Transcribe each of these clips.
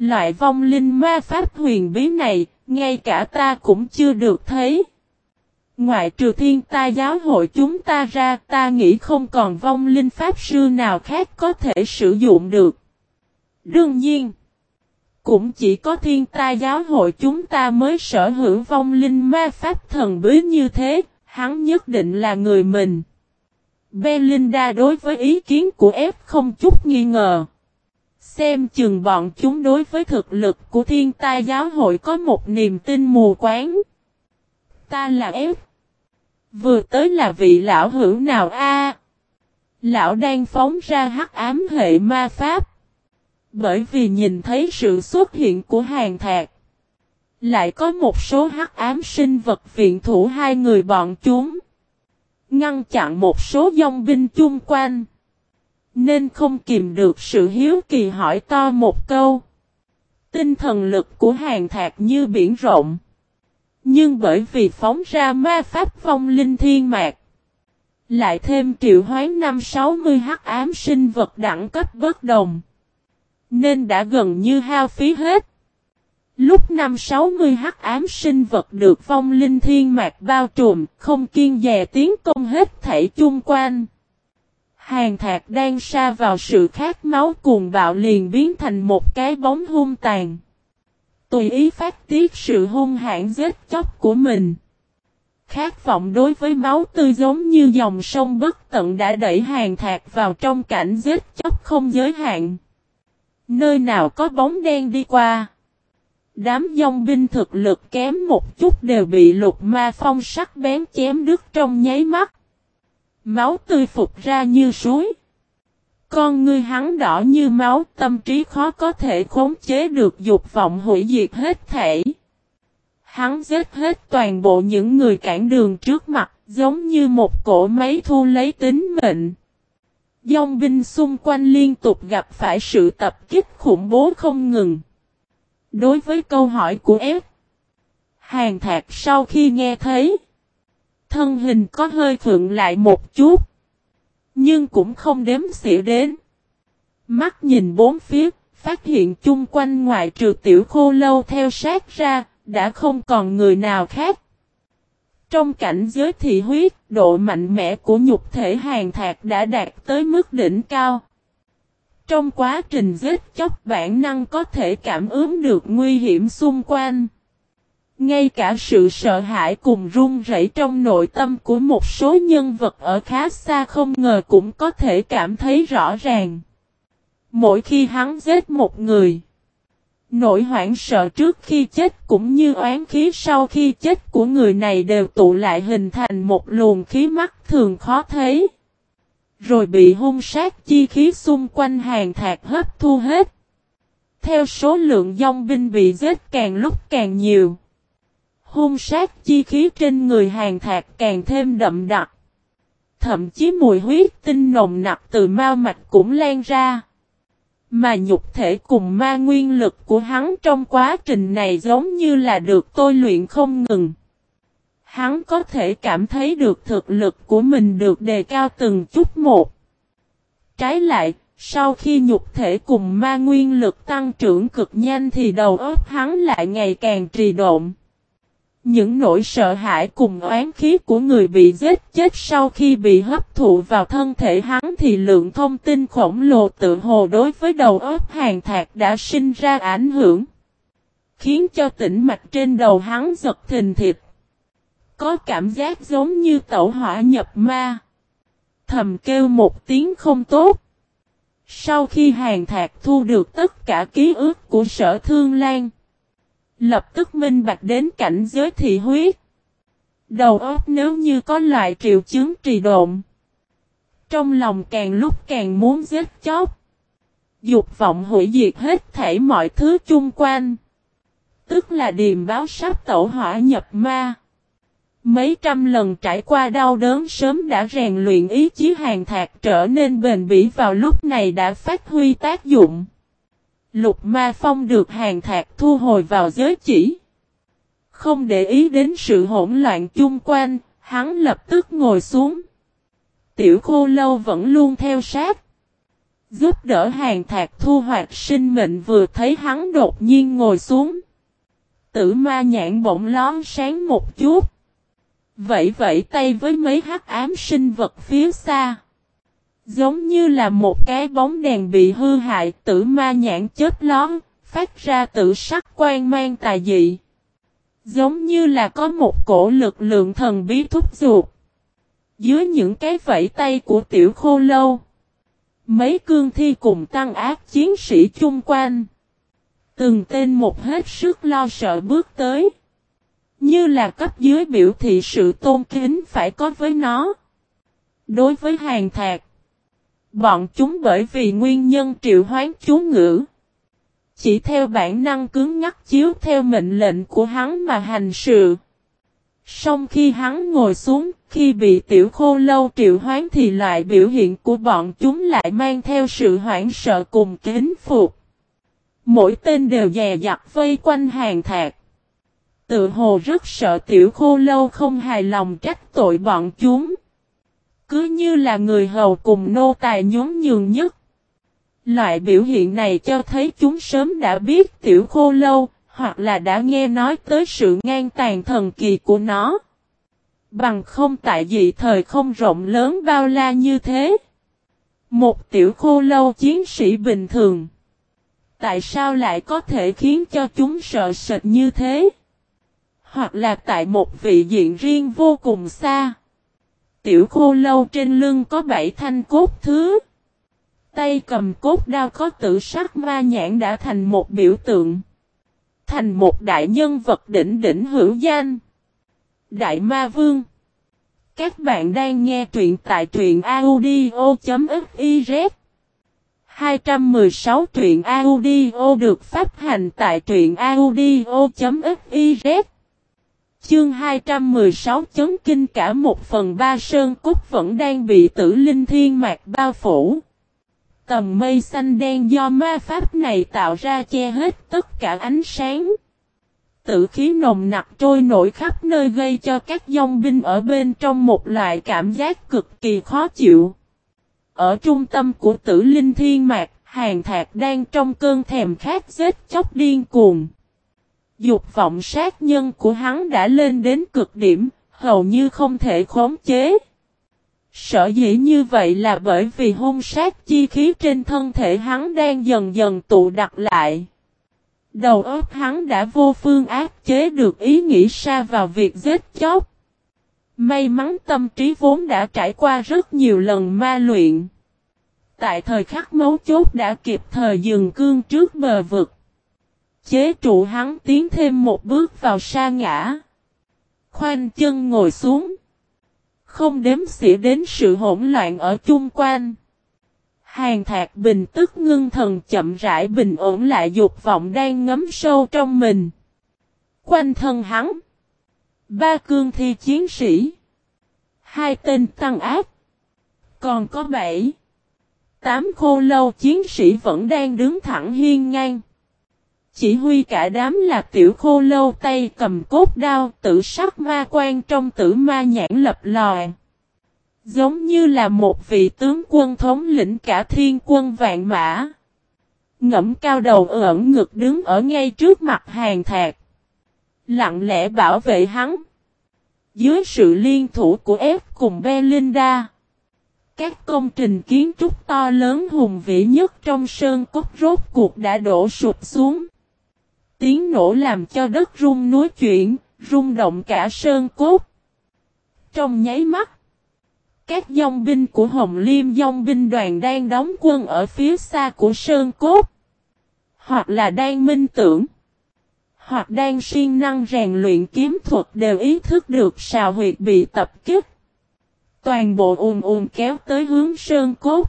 Loại vong linh ma pháp huyền bí này, ngay cả ta cũng chưa được thấy. Ngoại trừ Thiên Tai giáo hội chúng ta ra, ta nghĩ không còn vong linh pháp sư nào khác có thể sử dụng được. Đương nhiên, cũng chỉ có Thiên Tai giáo hội chúng ta mới sở hữu vong linh ma pháp thần bí như thế, hắn nhất định là người mình. Belinda đối với ý kiến của F không chút nghi ngờ. Xem chừng bọn chúng đối với thực lực của Thiên Tai giáo hội có một niềm tin mù quáng. Ta là F. Vừa tới là vị lão hữu nào a? Lão đang phóng ra hắc ám hệ ma pháp. Bởi vì nhìn thấy sự xuất hiện của Hàn Thạc. Lại có một số hắc ám sinh vật viện thủ hai người bọn chúng. Ngăn chặn một số dòng binh chung quanh. Nên không kìm được sự hiếu kỳ hỏi to một câu. Tinh thần lực của Hàn Thạc như biển rộng. Nhưng bởi vì phóng ra ma pháp vong linh thiên mạc. Lại thêm triệu hoán 560 hắc ám sinh vật đẳng cấp bất đồng. Nên đã gần như hao phí hết. Lúc 560 hắc ám sinh vật được vong linh thiên mạc bao trùm, không kiêng dè tiến công hết thảy chung quanh. Hàn Thạc đang sa vào sự khát máu cuồng bạo liền biến thành một cái bóng hung tàn. Tùy ý phát tiết sự hung hãn giết chóc của mình. Khát vọng đối với máu tươi giống như dòng sông bất tận đã đẩy Hàn Thạc vào trong cảnh giết chóc không giới hạn. Nơi nào có bóng đen đi qua. Đám dòng binh thực lực kém một chút đều bị lục ma phong sắc bén chém đứt trong nháy mắt. Máu tươi phục ra như suối. Con ngươi hắn đỏ như máu, tâm trí khó có thể khống chế được dục vọng hủy diệt hết thảy. Hắn giết hết toàn bộ những người cản đường trước mặt, giống như một cỗ máy thu lấy tính mệnh. Dòng binh xung quanh liên tục gặp phải sự tập kích khủng bố không ngừng. Đối với câu hỏi của F, Hàn Thạc sau khi nghe thấy, thân hình có hơi khựng lại một chút, nhưng cũng không đếm xỉa đến. Mắt nhìn bốn phía, phát hiện chung quanh ngoại trừ Tiểu Khô Lâu theo sát ra, đã không còn người nào khác. Trong cảnh giới thị huyết, độ mạnh mẽ của nhục thể Hàn Thạc đã đạt tới mức đỉnh cao. Trong quá trình giết chóc bản năng có thể cảm ứng được nguy hiểm xung quanh. Ngay cả sự sợ hãi cùng run rẩy trong nội tâm của một số nhân vật ở khá xa không ngờ cũng có thể cảm thấy rõ ràng. Mỗi khi hắn giết một người, nỗi hoảng sợ trước khi chết cũng như oán khí sau khi chết của người này đều tụ lại hình thành một luồng khí mắt thường khó thấy. Rồi bị hung sát chi khí xung quanh Hàn Thạc hấp thu hết. Theo số lượng dòng binh bị giết càng lúc càng nhiều, hung sát chi khí trên người Hàn Thạc càng thêm đậm đặc. Thậm chí mùi huyết tinh nồng nặc từ mao mạch cũng lan ra. Mà nhục thể cùng ma nguyên lực của hắn trong quá trình này giống như là được tôi luyện không ngừng. Hắn có thể cảm thấy được thực lực của mình được đề cao từng chút một. Trái lại, sau khi nhục thể cùng ma nguyên lực tăng trưởng cực nhanh thì đầu óc hắn lại ngày càng trì độn. Những nỗi sợ hãi cùng oán khí của người bị giết chết sau khi bị hấp thụ vào thân thể hắn thì lượng thông tin khổng lồ tự hồ đối với đầu óc Hàn Thạc đã sinh ra ảnh hưởng. Khiến cho tĩnh mạch trên đầu hắn giật thình thịch. Có cảm giác giống như tẩu hỏa nhập ma. Thầm kêu một tiếng không tốt. Sau khi Hàn Thạc thu được tất cả ký ức của Sở Thương Lan, lập tức minh bạch đến cảnh giới thị huyết. Đầu óc nếu như có loại triệu chứng trì độn, trong lòng càng lúc càng muốn giết chóc. Dục vọng hủy diệt hết thảy mọi thứ chung quanh. Tức là điềm báo sắp tẩu hỏa nhập ma. Mấy trăm lần trải qua đau đớn sớm đã rèn luyện ý chí Hàn Thạc trở nên bền bỉ vào lúc này đã phát huy tác dụng. Lục ma phong được Hàn Thạc thu hồi vào giới chỉ. Không để ý đến sự hỗn loạn chung quanh, hắn lập tức ngồi xuống. Tiểu Khô Lâu vẫn luôn theo sát. giúp đỡ Hàn Thạc thu hoạch sinh mệnh vừa thấy hắn đột nhiên ngồi xuống. Tử ma nhãn bỗng lón sáng một chút. Vẫy vẫy tay với mấy hắc ám sinh vật phía xa. Giống như là một cái bóng đèn bị hư hại, tử ma nhãn chớp lón, phát ra tự sắc quang mang tà dị. Giống như là có một cổ lực lượng thần bí thúc giục. Dưới những cái vẫy tay của tiểu khô lâu, mấy cương thi cùng tăng ác chiến sĩ chung quanh. Từng tên một hết sức lo sợ bước tới. Như là cấp dưới biểu thị sự tôn kính phải có với nó. Đối với Hàn Thạc, bọn chúng bởi vì nguyên nhân triệu hoán chú ngữ. Chỉ theo bản năng cứng ngắc chiếu theo mệnh lệnh của hắn mà hành sự. Song khi hắn ngồi xuống, khi bị tiểu khô lâu triệu hoán thì loại biểu hiện của bọn chúng lại mang theo sự hoảng sợ cùng kính phục. Mỗi tên đều dè dặt vây quanh Hàn Thạc. Tự hồ rất sợ tiểu khô lâu không hài lòng trách tội bọn chúng. Cứ như là người hầu cùng nô tài nhún nhường nhất. Loại biểu hiện này cho thấy chúng sớm đã biết tiểu khô lâu, hoặc là đã nghe nói tới sự ngang tàn thần kỳ của nó. Bằng không tại dị thời không rộng lớn bao la như thế. Một tiểu khô lâu chiến sĩ bình thường. Tại sao lại có thể khiến cho chúng sợ sệt như thế? Hoặc là tại một vị diện riêng vô cùng xa. Tiểu khô lâu trên lưng có 7 thanh cốt thứ. Tay cầm cốt đao có tự sắc ma nhãn đã thành một biểu tượng. Thành một đại nhân vật đỉnh đỉnh hữu danh. Đại Ma Vương. Các bạn đang nghe truyện tại truyện audio.fiz. 216 truyện audio được phát hành tại truyện audio.fiz. Chương 216 chấn kinh cả 1/3 sơn cốt vẫn đang bị tử linh thiên mạc bao phủ. Tầng mây xanh đen do ma pháp này tạo ra che hết tất cả ánh sáng. Tử khí nồng nặc trôi nổi khắp nơi gây cho các dòng binh ở bên trong một loại cảm giác cực kỳ khó chịu. Ở trung tâm của tử linh thiên mạc, Hàn Thạc đang trong cơn thèm khát giết chóc điên cuồng. Dục vọng sát nhân của hắn đã lên đến cực điểm, hầu như không thể khống chế. Sở dĩ như vậy là bởi vì hung sát chi khí trên thân thể hắn đang dần dần tụ đặc lại. Đầu óc hắn đã vô phương áp chế được ý nghĩ sa vào việc giết chóc. May mắn tâm trí vốn đã trải qua rất nhiều lần ma luyện. Tại thời khắc mấu chốt đã kịp thời dừng cương trước bờ vực. Chế trụ hắn tiến thêm một bước vào sa ngã. Khoanh chân ngồi xuống. Không đếm xỉa đến sự hỗn loạn ở chung quanh. Hàn Thạc bình tức ngưng thần chậm rãi bình ổn lại dục vọng đang ngấm sâu trong mình. Quanh thân hắn. 3 cương thi chiến sĩ. 2 tên tăng áp. Còn có 7, 8 khô lâu chiến sĩ vẫn đang đứng thẳng hiên ngang. Chỉ huy cả đám là tiểu khô lâu tay cầm cốt đao tự sắc ma quan trong tử ma nhãn lập lòi. Giống như là một vị tướng quân thống lĩnh cả thiên quân vạn mã. Ngẫm cao đầu ẩn ngực đứng ở ngay trước mặt Hàn Thạc. Lặng lẽ bảo vệ hắn. Dưới sự liên thủ của F cùng Belinda. Các công trình kiến trúc to lớn hùng vĩ nhất trong sơn cốt rốt cuộc đã đổ sụp xuống. Tiếng nổ làm cho đất rung núi chuyển, rung động cả sơn cốt. Trong nháy mắt, các dòng binh của Hồng Liêm dòng binh đoàn đang đóng quân ở phía xa của sơn cốt. Hoặc là đang minh tưởng, hoặc đang siêng năng rèn luyện kiếm thuật đều ý thức được sào huyệt bị tập kích. Toàn bộ ùn kéo tới hướng sơn cốt.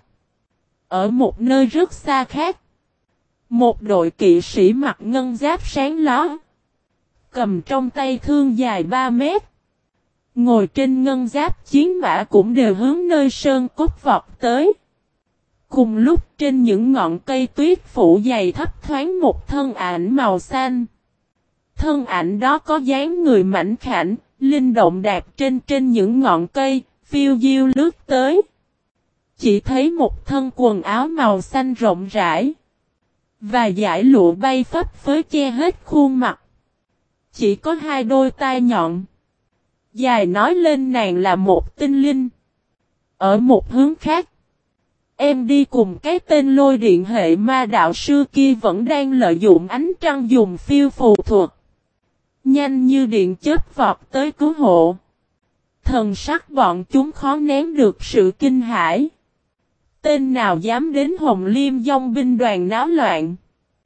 Ở một nơi rất xa khác. Một đội kỵ sĩ mặc ngân giáp sáng ló. Cầm trong tay thương dài 3 mét. Ngồi trên ngân giáp chiến mã cũng đều hướng nơi sơn cốt vọt tới. Cùng lúc trên những ngọn cây tuyết phủ dày thấp thoáng một thân ảnh màu xanh. Thân ảnh đó có dáng người mảnh khảnh, linh động đạp trên những ngọn cây, phiêu diêu lướt tới. chỉ thấy một thân quần áo màu xanh rộng rãi. Và dải lụa bay phấp phới che hết khuôn mặt. Chỉ có hai đôi tai nhọn. Dài nói lên nàng là một tinh linh. Ở một hướng khác. Em đi cùng cái tên lôi điện hệ ma đạo sư kia vẫn đang lợi dụng ánh trăng dùng phiêu phù thuật. Nhanh như điện chớp vọt tới cứu hộ. Thần sắc bọn chúng khó nén được sự kinh hãi. Tên nào dám đến Hồng Liêm Dòng binh đoàn náo loạn.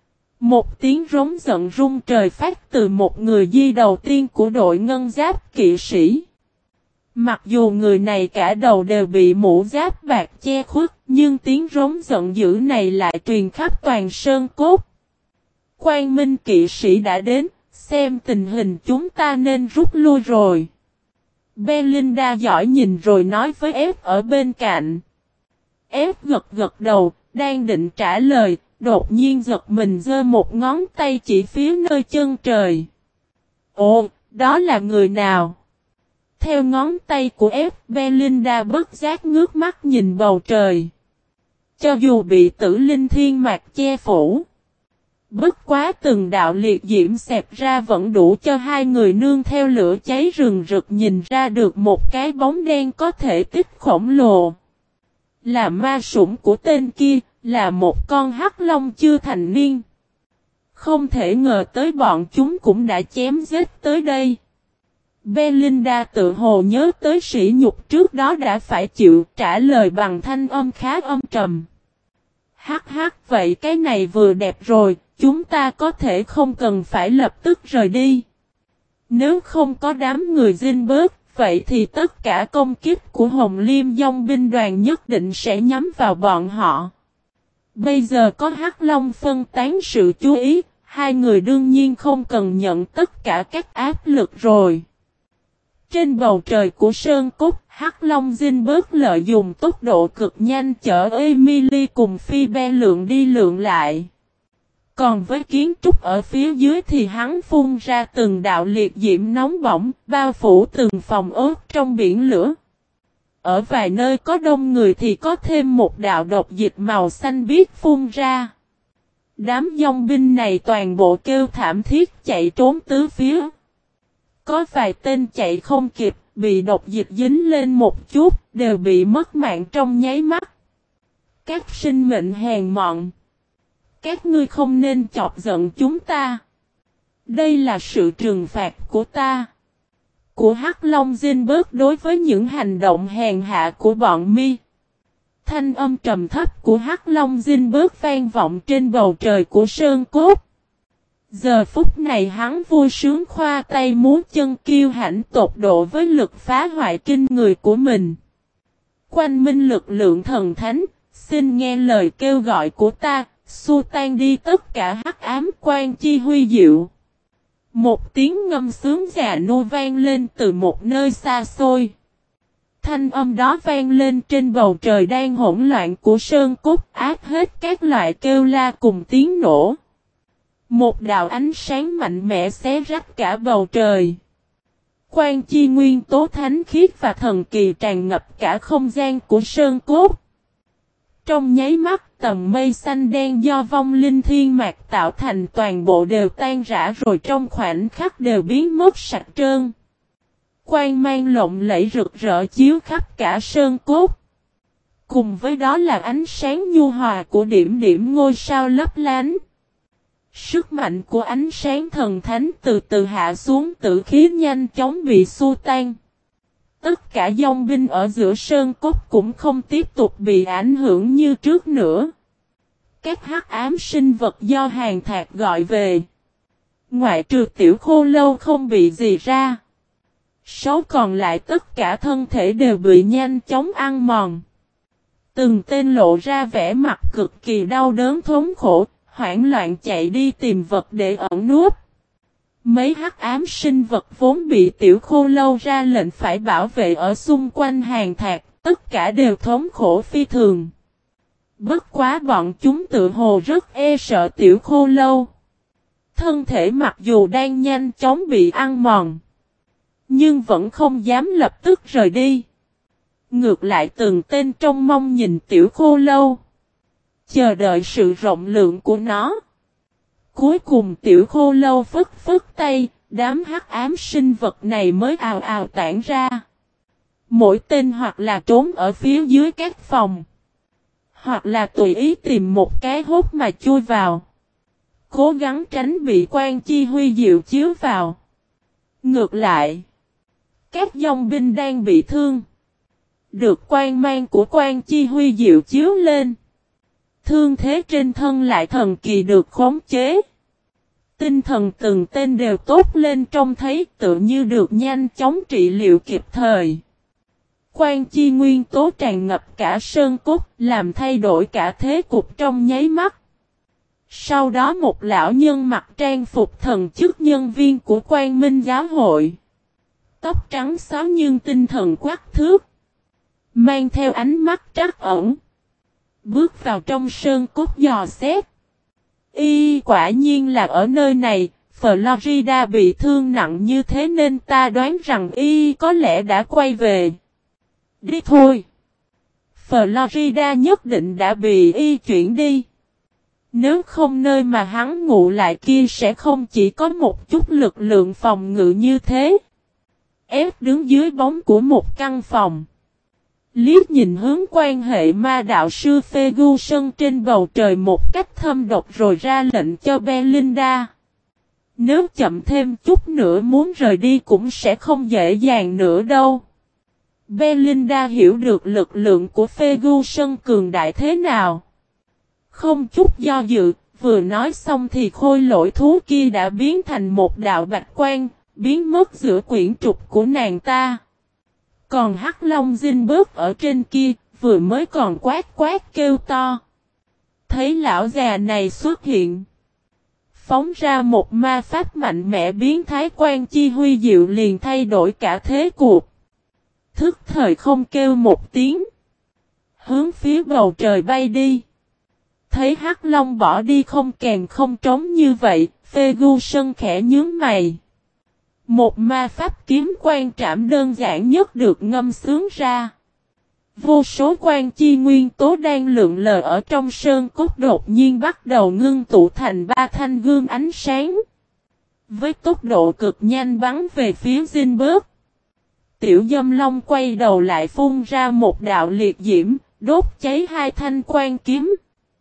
Một tiếng rống giận rung trời phát từ một người di đầu tiên của đội ngân giáp kỵ sĩ. Mặc dù người này cả đầu đều bị mũ giáp bạc che khuất, nhưng tiếng rống giận dữ này lại truyền khắp toàn sơn cốt. Quang Minh kỵ sĩ đã đến, xem tình hình chúng ta nên rút lui rồi. Belinda giỏi nhìn rồi nói với F ở bên cạnh. F gật gật đầu, đang định trả lời, đột nhiên giật mình giơ một ngón tay chỉ phía nơi chân trời. Ồ, đó là người nào? Theo ngón tay của F, Belinda bất giác ngước mắt nhìn bầu trời. Cho dù bị tử linh thiên mạc che phủ. Bất quá từng đạo liệt diễm xẹp ra vẫn đủ cho hai người nương theo lửa cháy rừng rực nhìn ra được một cái bóng đen có thể tích khổng lồ. Là ma sủng của tên kia, là một con hắc long chưa thành niên. Không thể ngờ tới bọn chúng cũng đã chém giết tới đây. Belinda tự hồ nhớ tới sỉ nhục trước đó đã phải chịu, trả lời bằng thanh âm khá âm trầm. Hắc hắc, vậy cái này vừa đẹp rồi, chúng ta có thể không cần phải lập tức rời đi. Nếu không có đám người Zinberg, vậy thì tất cả công kích của Hồng Liêm Dòng binh đoàn nhất định sẽ nhắm vào bọn họ. Bây giờ có Hắc Long phân tán sự chú ý, hai người đương nhiên không cần nhận tất cả các áp lực rồi. Trên bầu trời của Sơn Cốt, Hắc Long Zinberg lợi dụng tốc độ cực nhanh chở Emily cùng Phoebe lượn đi lượn lại. Còn với kiến trúc ở phía dưới thì hắn phun ra từng đạo liệt diễm nóng bỏng, bao phủ từng phòng ốt trong biển lửa. Ở vài nơi có đông người thì có thêm một đạo độc dịch màu xanh biếc phun ra. Đám dòng binh này toàn bộ kêu thảm thiết chạy trốn tứ phía. Có vài tên chạy không kịp, bị độc dịch dính lên một chút, đều bị mất mạng trong nháy mắt. Các sinh mệnh hèn mọn. Các ngươi không nên chọc giận chúng ta. Đây là sự trừng phạt của ta. Của Hắc Long Zinberg đối với những hành động hèn hạ của bọn mi. Thanh âm trầm thấp của Hắc Long Zinberg vang vọng trên bầu trời của Sơn Cốt. Giờ phút này hắn vui sướng khoa tay múa chân kiêu hãnh tột độ với lực phá hoại kinh người của mình. Quanh minh lực lượng thần thánh, xin nghe lời kêu gọi của ta, xua tan đi tất cả hắc ám quan chi huy diệu. Một tiếng ngâm sướng già nua vang lên từ một nơi xa xôi. Thanh âm đó vang lên trên bầu trời đang hỗn loạn của Sơn Cốt áp hết các loại kêu la cùng tiếng nổ. Một đạo ánh sáng mạnh mẽ xé rách cả bầu trời. Quan chi nguyên tố thánh khiết và thần kỳ tràn ngập cả không gian của Sơn Cốt. Trong nháy mắt tầng mây xanh đen do vong linh thiên mạc tạo thành toàn bộ đều tan rã rồi trong khoảnh khắc đều biến mất sạch trơn. Quang mang lộng lẫy rực rỡ chiếu khắp cả Sơn Cốt. Cùng với đó là ánh sáng nhu hòa của điểm điểm ngôi sao lấp lánh. Sức mạnh của ánh sáng thần thánh từ từ hạ xuống tử khí nhanh chóng bị xua tan. Tất cả dòng binh ở giữa Sơn Cốt cũng không tiếp tục bị ảnh hưởng như trước nữa. Các hắc ám sinh vật do hàng thạc gọi về. Ngoại trừ tiểu khô lâu không bị gì ra. Số còn lại tất cả thân thể đều bị nhanh chóng ăn mòn. Từng tên lộ ra vẻ mặt cực kỳ đau đớn thống khổ, hoảng loạn chạy đi tìm vật để ẩn núp. Mấy hắc ám sinh vật vốn bị tiểu khô lâu ra lệnh phải bảo vệ ở xung quanh hàng thạc, tất cả đều thống khổ phi thường. Bất quá bọn chúng tự hồ rất e sợ tiểu khô lâu. Thân thể mặc dù đang nhanh chóng bị ăn mòn, nhưng vẫn không dám lập tức rời đi. Ngược lại từng tên trông mong nhìn tiểu khô lâu. Chờ đợi sự rộng lượng của nó. Cuối cùng tiểu khô lâu phất phất tay, đám hắc ám sinh vật này mới ào ào tản ra. Mỗi tên hoặc là trốn ở phía dưới các phòng. Hoặc là tùy ý tìm một cái hốt mà chui vào. Cố gắng tránh bị quan chi huy diệu chiếu vào. Ngược lại, các dòng binh đang bị thương. Được quan mang của quan chi huy diệu chiếu lên. Thương thế trên thân lại thần kỳ được khống chế. Tinh thần từng tên đều tốt lên trông thấy tự như được nhanh chóng trị liệu kịp thời. Quan chi nguyên tố tràn ngập cả sơn cốt, làm thay đổi cả thế cục trong nháy mắt. Sau đó một lão nhân mặc trang phục thần chức nhân viên của Quan Minh giáo hội. Tóc trắng xóa nhưng tinh thần quắc thước. Mang theo ánh mắt trắc ẩn. Bước vào trong sơn cốt dò xét. Quả nhiên là ở nơi này, Florida bị thương nặng như thế nên ta đoán rằng có lẽ đã quay về. Đi thôi. Florida nhất định đã bị chuyển đi. Nếu không nơi mà hắn ngủ lại kia sẽ không chỉ có một chút lực lượng phòng ngự như thế. Ép đứng dưới bóng của một căn phòng. Liếc nhìn hướng quan hệ ma đạo sư Ferguson trên bầu trời một cách thâm độc rồi ra lệnh cho Belinda. Nếu chậm thêm chút nữa muốn rời đi cũng sẽ không dễ dàng nữa đâu. Belinda hiểu được lực lượng của Ferguson cường đại thế nào. Không chút do dự, vừa nói xong thì khôi lỗi thú kia đã biến thành một đạo bạch quang, biến mất giữa quyển trục của nàng ta. Còn Hắc Long Dinh bước ở trên kia, vừa mới còn quát quát kêu to. Thấy lão già này xuất hiện. Phóng ra một ma pháp mạnh mẽ biến thái quan chi huy diệu liền thay đổi cả thế cuộc. Thức thời không kêu một tiếng. Hướng phía bầu trời bay đi. Thấy Hắc Long bỏ đi không kèn không trống như vậy, Ferguson khẽ nhướng mày. Một ma pháp kiếm quan trảm đơn giản nhất được ngâm sướng ra. Vô số quan chi nguyên tố đang lượn lờ ở trong sơn cốt đột nhiên bắt đầu ngưng tụ thành 3 thanh gương ánh sáng. Với tốc độ cực nhanh bắn về phía Zinberg. Tiểu Dâm Long quay đầu lại phun ra một đạo liệt diễm, đốt cháy 2 thanh quan kiếm.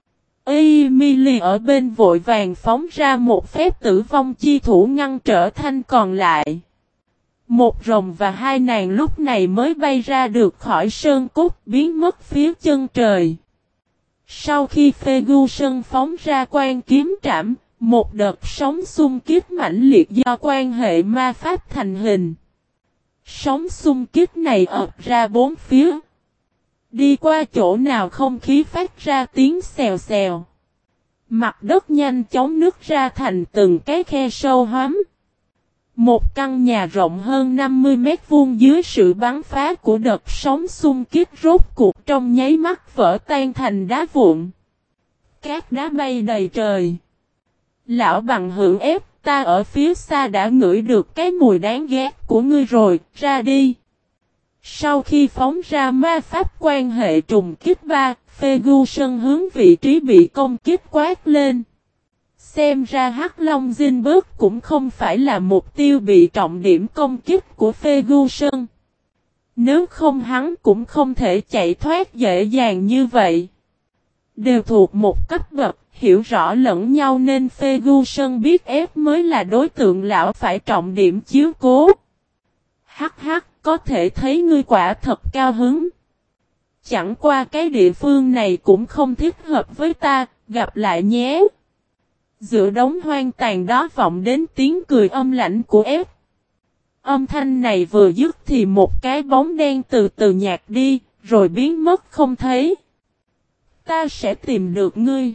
Emily ở bên vội vàng phóng ra một phép tử vong chi thủ ngăn trở thanh còn lại. Một rồng và 2 nàng lúc này mới bay ra được khỏi sơn cốt biến mất phía chân trời. Sau khi Ferguson phóng ra quan kiếm trảm, một đợt sóng xung kích mãnh liệt do quan hệ ma pháp thành hình. Sóng xung kích này ập ra 4 phía. Đi qua chỗ nào không khí phát ra tiếng xèo xèo. Mặt đất nhanh chóng nứt ra thành từng cái khe sâu hoắm. Một căn nhà rộng hơn 50 mét vuông dưới sự bắn phá của đợt sóng xung kích rốt cuộc trong nháy mắt vỡ tan thành đá vụn. Cát đá bay đầy trời. Lão bằng hữu ép, ta ở phía xa đã ngửi được cái mùi đáng ghét của ngươi rồi, ra đi. Sau khi phóng ra ma pháp quan hệ trùng kích 3, Ferguson hướng vị trí bị công kích quát lên. Xem ra Hắc Long Zinberg cũng không phải là mục tiêu bị trọng điểm công kích của Ferguson. Nếu không hắn cũng không thể chạy thoát dễ dàng như vậy. Đều thuộc một cấp bậc, hiểu rõ lẫn nhau nên Ferguson biết ép mới là đối tượng lão phải trọng điểm chiếu cố. Hắc hắc, có thể thấy ngươi quả thật cao hứng. Chẳng qua cái địa phương này cũng không thích hợp với ta, gặp lại nhé. Giữa đống hoang tàn đó vọng đến tiếng cười âm lãnh của ép. Âm thanh này vừa dứt thì một cái bóng đen từ từ nhạt đi, rồi biến mất không thấy. Ta sẽ tìm được ngươi.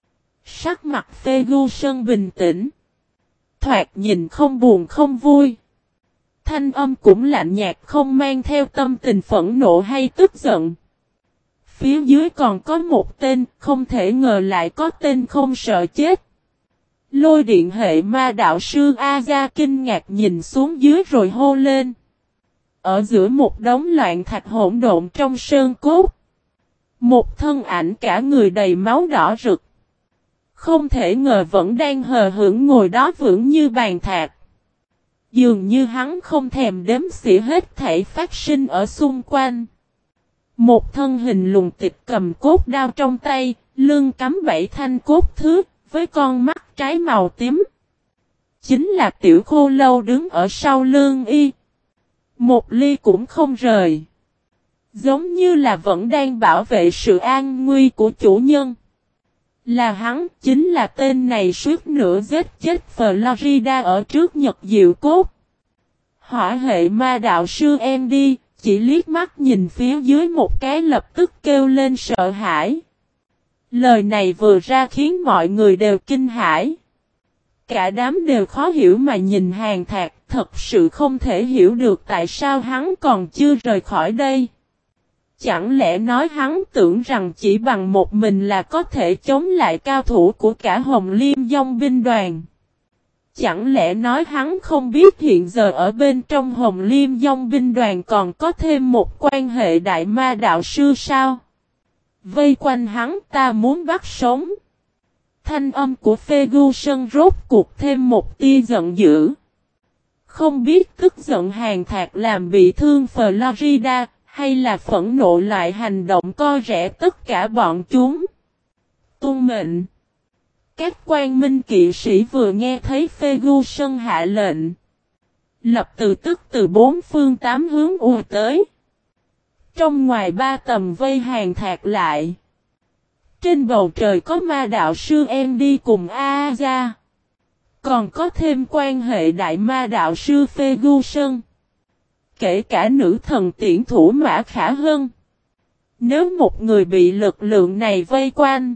Sắc mặt Ferguson bình tĩnh. Thoạt nhìn không buồn không vui. Thanh âm cũng lạnh nhạt không mang theo tâm tình phẫn nộ hay tức giận. Phía dưới còn có một tên, không thể ngờ lại có tên không sợ chết. Lôi điện hệ ma đạo sư Aza kinh ngạc nhìn xuống dưới rồi hô lên. ở giữa một đống loạn thạch hỗn độn trong sơn cốt. Một thân ảnh cả người đầy máu đỏ rực. Không thể ngờ vẫn đang hờ hững ngồi đó vững như bàn thạch. Dường như hắn không thèm đếm xỉa hết thảy phát sinh ở xung quanh. Một thân hình lùn tịch cầm cốt đao trong tay, lưng cắm 7 thanh cốt thước, với con mắt trái màu tím. Chính là Tiểu Khô Lâu đứng ở sau lưng y. Một ly cũng không rời. Giống như là vẫn đang bảo vệ sự an nguy của chủ nhân. Là hắn, chính là tên này suýt nữa giết chết Florida ở trước Nhật Diệu Cốt. Hỏa hệ ma đạo sư em đi, chỉ liếc mắt nhìn phía dưới một cái lập tức kêu lên sợ hãi. Lời này vừa ra khiến mọi người đều kinh hãi. Cả đám đều khó hiểu mà nhìn Hàn Thạc, thật sự không thể hiểu được tại sao hắn còn chưa rời khỏi đây. Chẳng lẽ nói hắn tưởng rằng chỉ bằng một mình là có thể chống lại cao thủ của cả Hồng Liêm Dòng binh đoàn? Chẳng lẽ nói hắn không biết hiện giờ ở bên trong Hồng Liêm Dòng binh đoàn còn có thêm một quan hệ đại ma đạo sư sao? Vây quanh hắn ta muốn bắt sống. Thanh âm của Ferguson rốt cuộc thêm một tia giận dữ. Không biết tức giận Hàn Thạc làm bị thương Florida, hay là phẫn nộ loại hành động co rẽ tất cả bọn chúng. Tuân mệnh. Các quan minh kỵ sĩ vừa nghe thấy Ferguson hạ lệnh, lập tức từ 4 phương 8 hướng ùa tới. Trong ngoài 3 tầm vây Hàn Thạc lại. Trên bầu trời có ma đạo sư em đi cùng Aaza. Còn có thêm quan hệ đại ma đạo sư Ferguson. Kể cả nữ thần tiễn thủ Mã Khả Hân. Nếu một người bị lực lượng này vây quanh,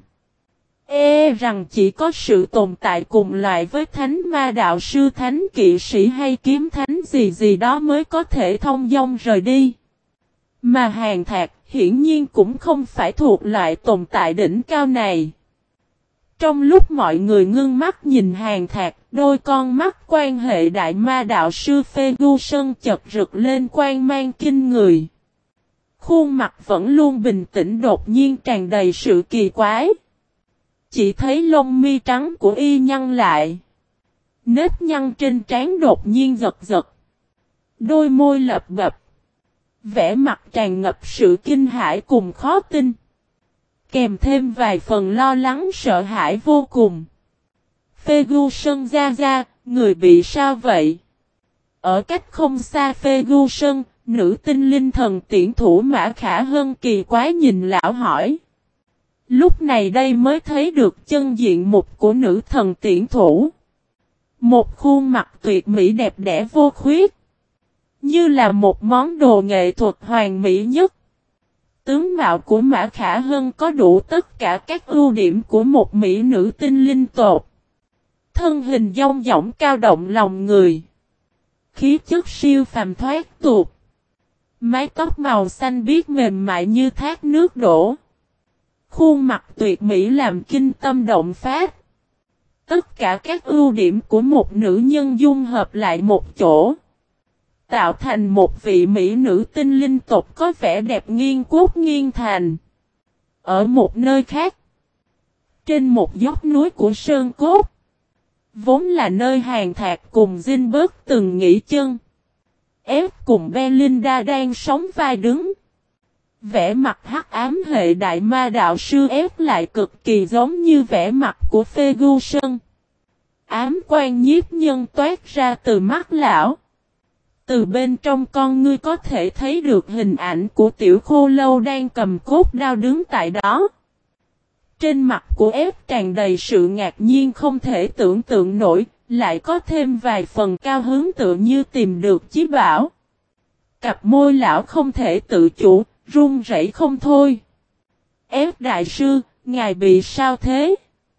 rằng chỉ có sự tồn tại cùng loại với thánh ma đạo sư, thánh kỵ sĩ hay kiếm thánh gì gì đó mới có thể thông dong rời đi. Mà Hàn Thạc hiển nhiên cũng không phải thuộc loại tồn tại đỉnh cao này. Trong lúc mọi người ngưng mắt nhìn Hàn Thạc, đôi con mắt quan hệ đại ma đạo sư Ferguson chợt rực lên quang mang kinh người. Khuôn mặt vẫn luôn bình tĩnh đột nhiên tràn đầy sự kỳ quái. Chỉ thấy lông mi trắng của y nhăn lại. Nếp nhăn trên trán đột nhiên giật giật. Đôi môi lập bập. Vẻ mặt tràn ngập sự kinh hãi cùng khó tin. Kèm thêm vài phần lo lắng sợ hãi vô cùng. Ferguson ra, người bị sao vậy? Ở cách không xa Ferguson, nữ tinh linh thần tiễn thủ Mã Khả Hân kỳ quái nhìn lão hỏi. Lúc này đây mới thấy được chân diện mục của nữ thần tiễn thủ. Một khuôn mặt tuyệt mỹ đẹp đẽ vô khuyết. Như là một món đồ nghệ thuật hoàn mỹ nhất. Tướng mạo của Mã Khả Hân có đủ tất cả các ưu điểm của một mỹ nữ tinh linh tột. Thân hình dong dỏng cao động lòng người. Khí chất siêu phàm thoát tục. Mái tóc màu xanh biếc mềm mại như thác nước đổ. Khuôn mặt tuyệt mỹ làm kinh tâm động phát. Tất cả các ưu điểm của một nữ nhân dung hợp lại một chỗ. Tạo thành một vị mỹ nữ tinh linh tộc có vẻ đẹp nghiêng quốc nghiêng thành. Ở một nơi khác. Trên một dốc núi của Sơn Cốt. Vốn là nơi Hàn Thạc cùng Zinberg từng nghỉ chân. Ép cùng Belinda đang sống vai đứng. Vẻ mặt hắc ám hệ đại ma đạo sư ép lại cực kỳ giống như vẻ mặt của Ferguson. Ám quan nhiếp nhân toát ra từ mắt lão. Từ bên trong con ngươi có thể thấy được hình ảnh của Tiểu Khô Lâu đang cầm cốt đao đứng tại đó. Trên mặt của ép tràn đầy sự ngạc nhiên không thể tưởng tượng nổi, lại có thêm vài phần cao hứng tựa như tìm được chí bảo. Cặp môi lão không thể tự chủ, run rẩy không thôi. Ép đại sư, ngài bị sao thế?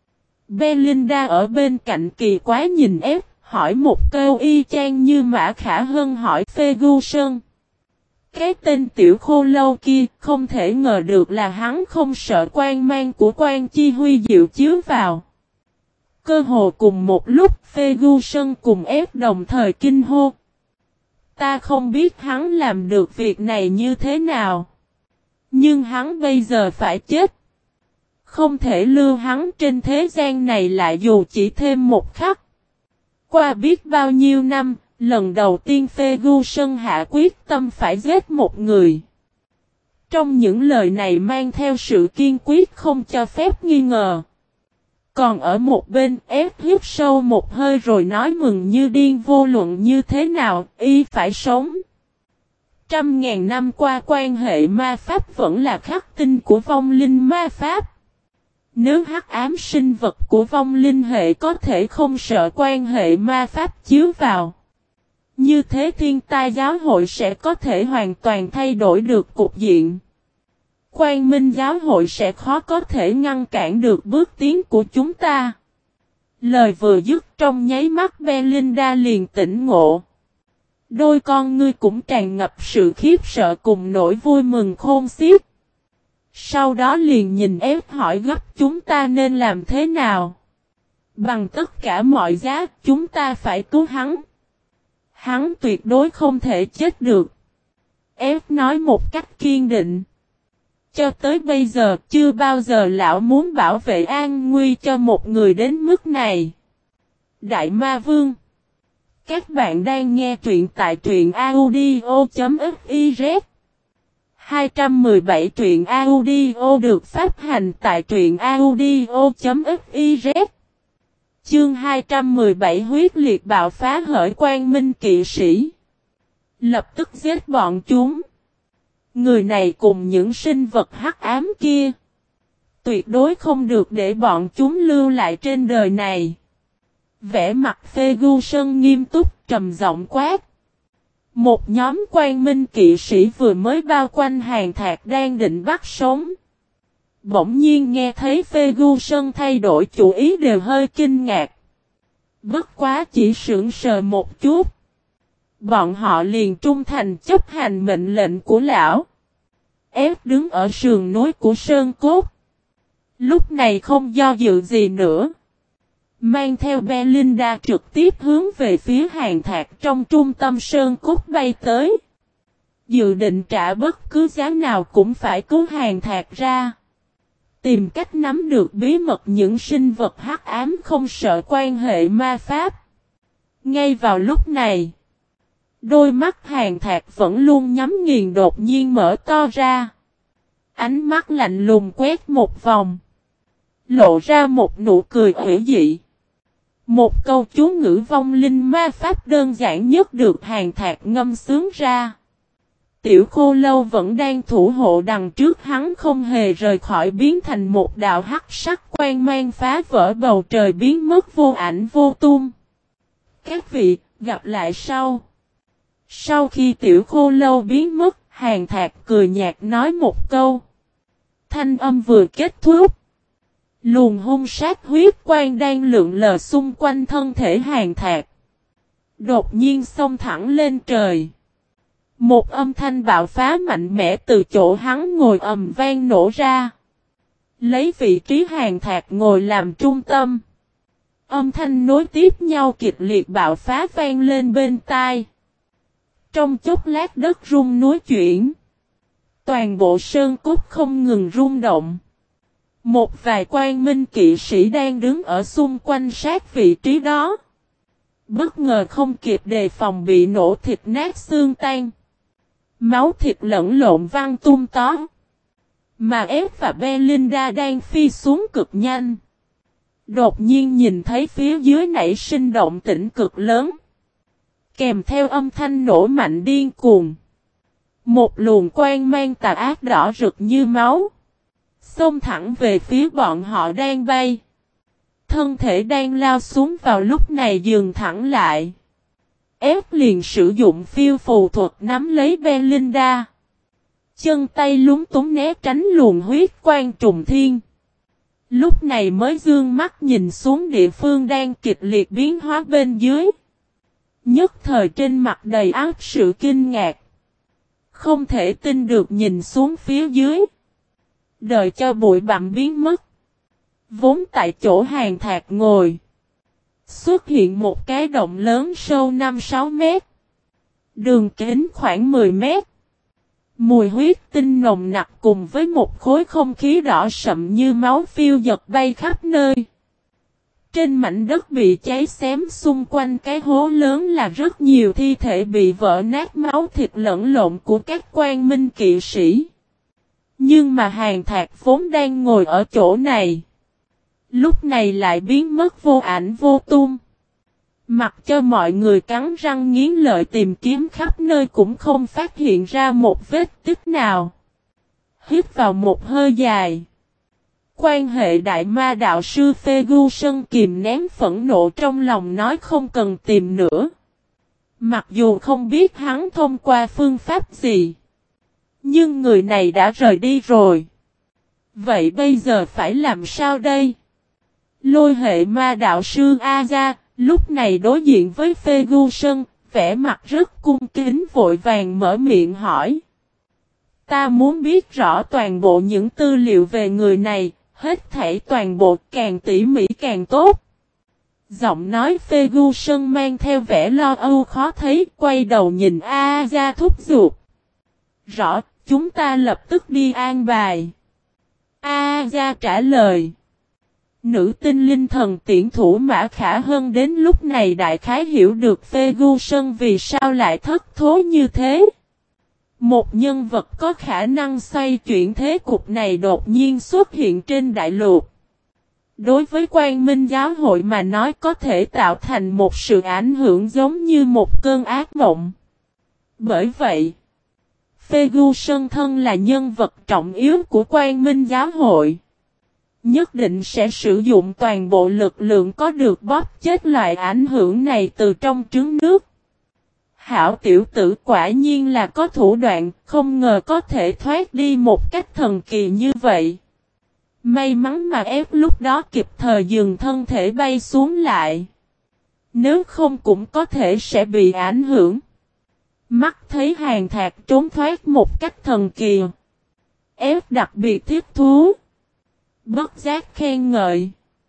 Belinda ở bên cạnh kỳ quái nhìn ép, hỏi một câu y chang như Mã Khả Hân hỏi Ferguson. Cái tên Tiểu Khô Lâu kia không thể ngờ được là hắn không sợ quan mang của quan chi huy diệu chiếu vào. Cơ hồ cùng một lúc Ferguson cùng ép đồng thời kinh hô. Ta không biết hắn làm được việc này như thế nào. Nhưng hắn bây giờ phải chết. Không thể lưu hắn trên thế gian này lại dù chỉ thêm một khắc. Qua biết bao nhiêu năm, lần đầu tiên Ferguson hạ quyết tâm phải giết một người. Trong những lời này mang theo sự kiên quyết không cho phép nghi ngờ. Còn ở một bên ép hít sâu một hơi rồi nói mừng như điên vô luận như thế nào, y phải sống. 100.000 năm qua quan hệ ma pháp vẫn là khắc tinh của vong linh ma pháp. Nếu hắc ám sinh vật của vong linh hệ có thể không sợ quan hệ ma pháp chiếu vào. Như thế thiên tai giáo hội sẽ có thể hoàn toàn thay đổi được cục diện. Quang Minh giáo hội sẽ khó có thể ngăn cản được bước tiến của chúng ta. Lời vừa dứt trong nháy mắt Belinda liền tỉnh ngộ. Đôi con ngươi cũng tràn ngập sự khiếp sợ cùng nỗi vui mừng khôn xiết. Sau đó liền nhìn ép hỏi gấp chúng ta nên làm thế nào. Bằng tất cả mọi giá chúng ta phải cứu hắn. Hắn tuyệt đối không thể chết được. Ép nói một cách kiên định. Cho tới bây giờ chưa bao giờ lão muốn bảo vệ an nguy cho một người đến mức này. Đại Ma Vương. Các bạn đang nghe truyện tại truyện audio.fiz 217 truyện audio được phát hành tại truyện audio.fiz Chương 217 huyết liệt bạo phá hởi quang minh kỵ sĩ. Lập tức giết bọn chúng. Người này cùng những sinh vật hắc ám kia. Tuyệt đối không được để bọn chúng lưu lại trên đời này. Vẻ mặt Ferguson nghiêm túc trầm giọng quát. Một nhóm quang minh kỵ sĩ vừa mới bao quanh hàng thạc đang định bắt sống. Bỗng nhiên nghe thấy Ferguson thay đổi chủ ý đều hơi kinh ngạc. Bất quá chỉ sững sờ một chút. Bọn họ liền trung thành chấp hành mệnh lệnh của lão. Ép đứng ở sườn núi của Sơn Cốt. Lúc này không do dự gì nữa. Mang theo Belinda trực tiếp hướng về phía hàng thạc trong trung tâm Sơn Cốt bay tới. Dự định trả bất cứ giá nào cũng phải cứu hàng thạc ra. Tìm cách nắm được bí mật những sinh vật hắc ám không sợ quan hệ ma pháp. Ngay vào lúc này, đôi mắt hàng thạc vẫn luôn nhắm nghiền đột nhiên mở to ra. Ánh mắt lạnh lùng quét một vòng. Lộ ra một nụ cười ủy dị. Một câu chú ngữ vong linh ma pháp đơn giản nhất được hàng thạc ngâm sướng ra. Tiểu Khô Lâu vẫn đang thủ hộ đằng trước hắn không hề rời khỏi biến thành một đạo hắc sắc quang mang phá vỡ bầu trời biến mất vô ảnh vô tung. Các vị, gặp lại sau. Sau khi Tiểu Khô Lâu biến mất, hàng thạc cười nhạt nói một câu. Thanh âm vừa kết thúc. Luồng hung sát huyết quang đang lượn lờ xung quanh thân thể hàng thạc. Đột nhiên xông thẳng lên trời. Một âm thanh bạo phá mạnh mẽ từ chỗ hắn ngồi ầm vang nổ ra. Lấy vị trí hàng thạc ngồi làm trung tâm. Âm thanh nối tiếp nhau kịch liệt bạo phá vang lên bên tai. Trong chốc lát đất rung núi chuyển. Toàn bộ Sơn Cốt không ngừng rung động. Một vài quan minh kỵ sĩ đang đứng ở xung quanh sát vị trí đó. Bất ngờ không kịp đề phòng bị nổ thịt nát xương tan. Máu thịt lẫn lộn văng tung tó. Mà Ép và Belinda đang phi xuống cực nhanh. Đột nhiên nhìn thấy phía dưới nảy sinh động tĩnh cực lớn. Kèm theo âm thanh nổ mạnh điên cuồng. Một luồng quang mang tà ác đỏ rực như máu. Xông thẳng về phía bọn họ đang bay. Thân thể đang lao xuống vào lúc này dừng thẳng lại. Ép liền sử dụng phiêu phù thuật nắm lấy Belinda. Chân tay lúng túng né tránh luồng huyết quang trùng thiên. Lúc này mới dương mắt nhìn xuống địa phương đang kịch liệt biến hóa bên dưới. Nhất thời trên mặt đầy áp sự kinh ngạc. Không thể tin được nhìn xuống phía dưới. Đợi cho bụi bặm biến mất. Vốn tại chỗ hàng thạc ngồi. Xuất hiện một cái động lớn sâu 5-6 mét. Đường kính khoảng 10 mét. Mùi huyết tinh nồng nặc cùng với một khối không khí đỏ sậm như máu phiêu dật bay khắp nơi. Trên mảnh đất bị cháy xém xung quanh cái hố lớn là rất nhiều thi thể bị vỡ nát máu thịt lẫn lộn của các quan minh kỵ sĩ. Nhưng mà Hàn Thạc vốn đang ngồi ở chỗ này. Lúc này lại biến mất vô ảnh vô tung. Mặc cho mọi người cắn răng nghiến lợi tìm kiếm khắp nơi cũng không phát hiện ra một vết tích nào. Hít vào một hơi dài. Quan hệ đại ma đạo sư Ferguson kìm nén phẫn nộ trong lòng nói không cần tìm nữa. Mặc dù không biết hắn thông qua phương pháp gì. Nhưng người này đã rời đi rồi. Vậy bây giờ phải làm sao đây? Lôi hệ ma đạo sư Aza, lúc này đối diện với Ferguson, vẻ mặt rất cung kính vội vàng mở miệng hỏi. Ta muốn biết rõ toàn bộ những tư liệu về người này, hết thảy toàn bộ càng tỉ mỉ càng tốt. Giọng nói Ferguson mang theo vẻ lo âu khó thấy, quay đầu nhìn Aza thúc giục. Rõ, chúng ta lập tức đi an bài. Aza trả lời. Nữ tinh linh thần tiễn thủ Mã Khả Hân đến lúc này đại khái hiểu được Ferguson vì sao lại thất thố như thế. Một nhân vật có khả năng xoay chuyển thế cục này đột nhiên xuất hiện trên đại lục. Đối với Quang Minh giáo hội mà nói có thể tạo thành một sự ảnh hưởng giống như một cơn ác mộng. Bởi vậy, Ferguson thân là nhân vật trọng yếu của Quang Minh giáo hội. Nhất định sẽ sử dụng toàn bộ lực lượng có được bóp chết loại ảnh hưởng này từ trong trứng nước. Hảo tiểu tử quả nhiên là có thủ đoạn, không ngờ có thể thoát đi một cách thần kỳ như vậy. May mắn mà ép lúc đó kịp thời dừng thân thể bay xuống lại. Nếu không cũng có thể sẽ bị ảnh hưởng. Mắt thấy Hàn Thạc trốn thoát một cách thần kỳ. Ép đặc biệt thiết thú. Bất giác khen ngợi.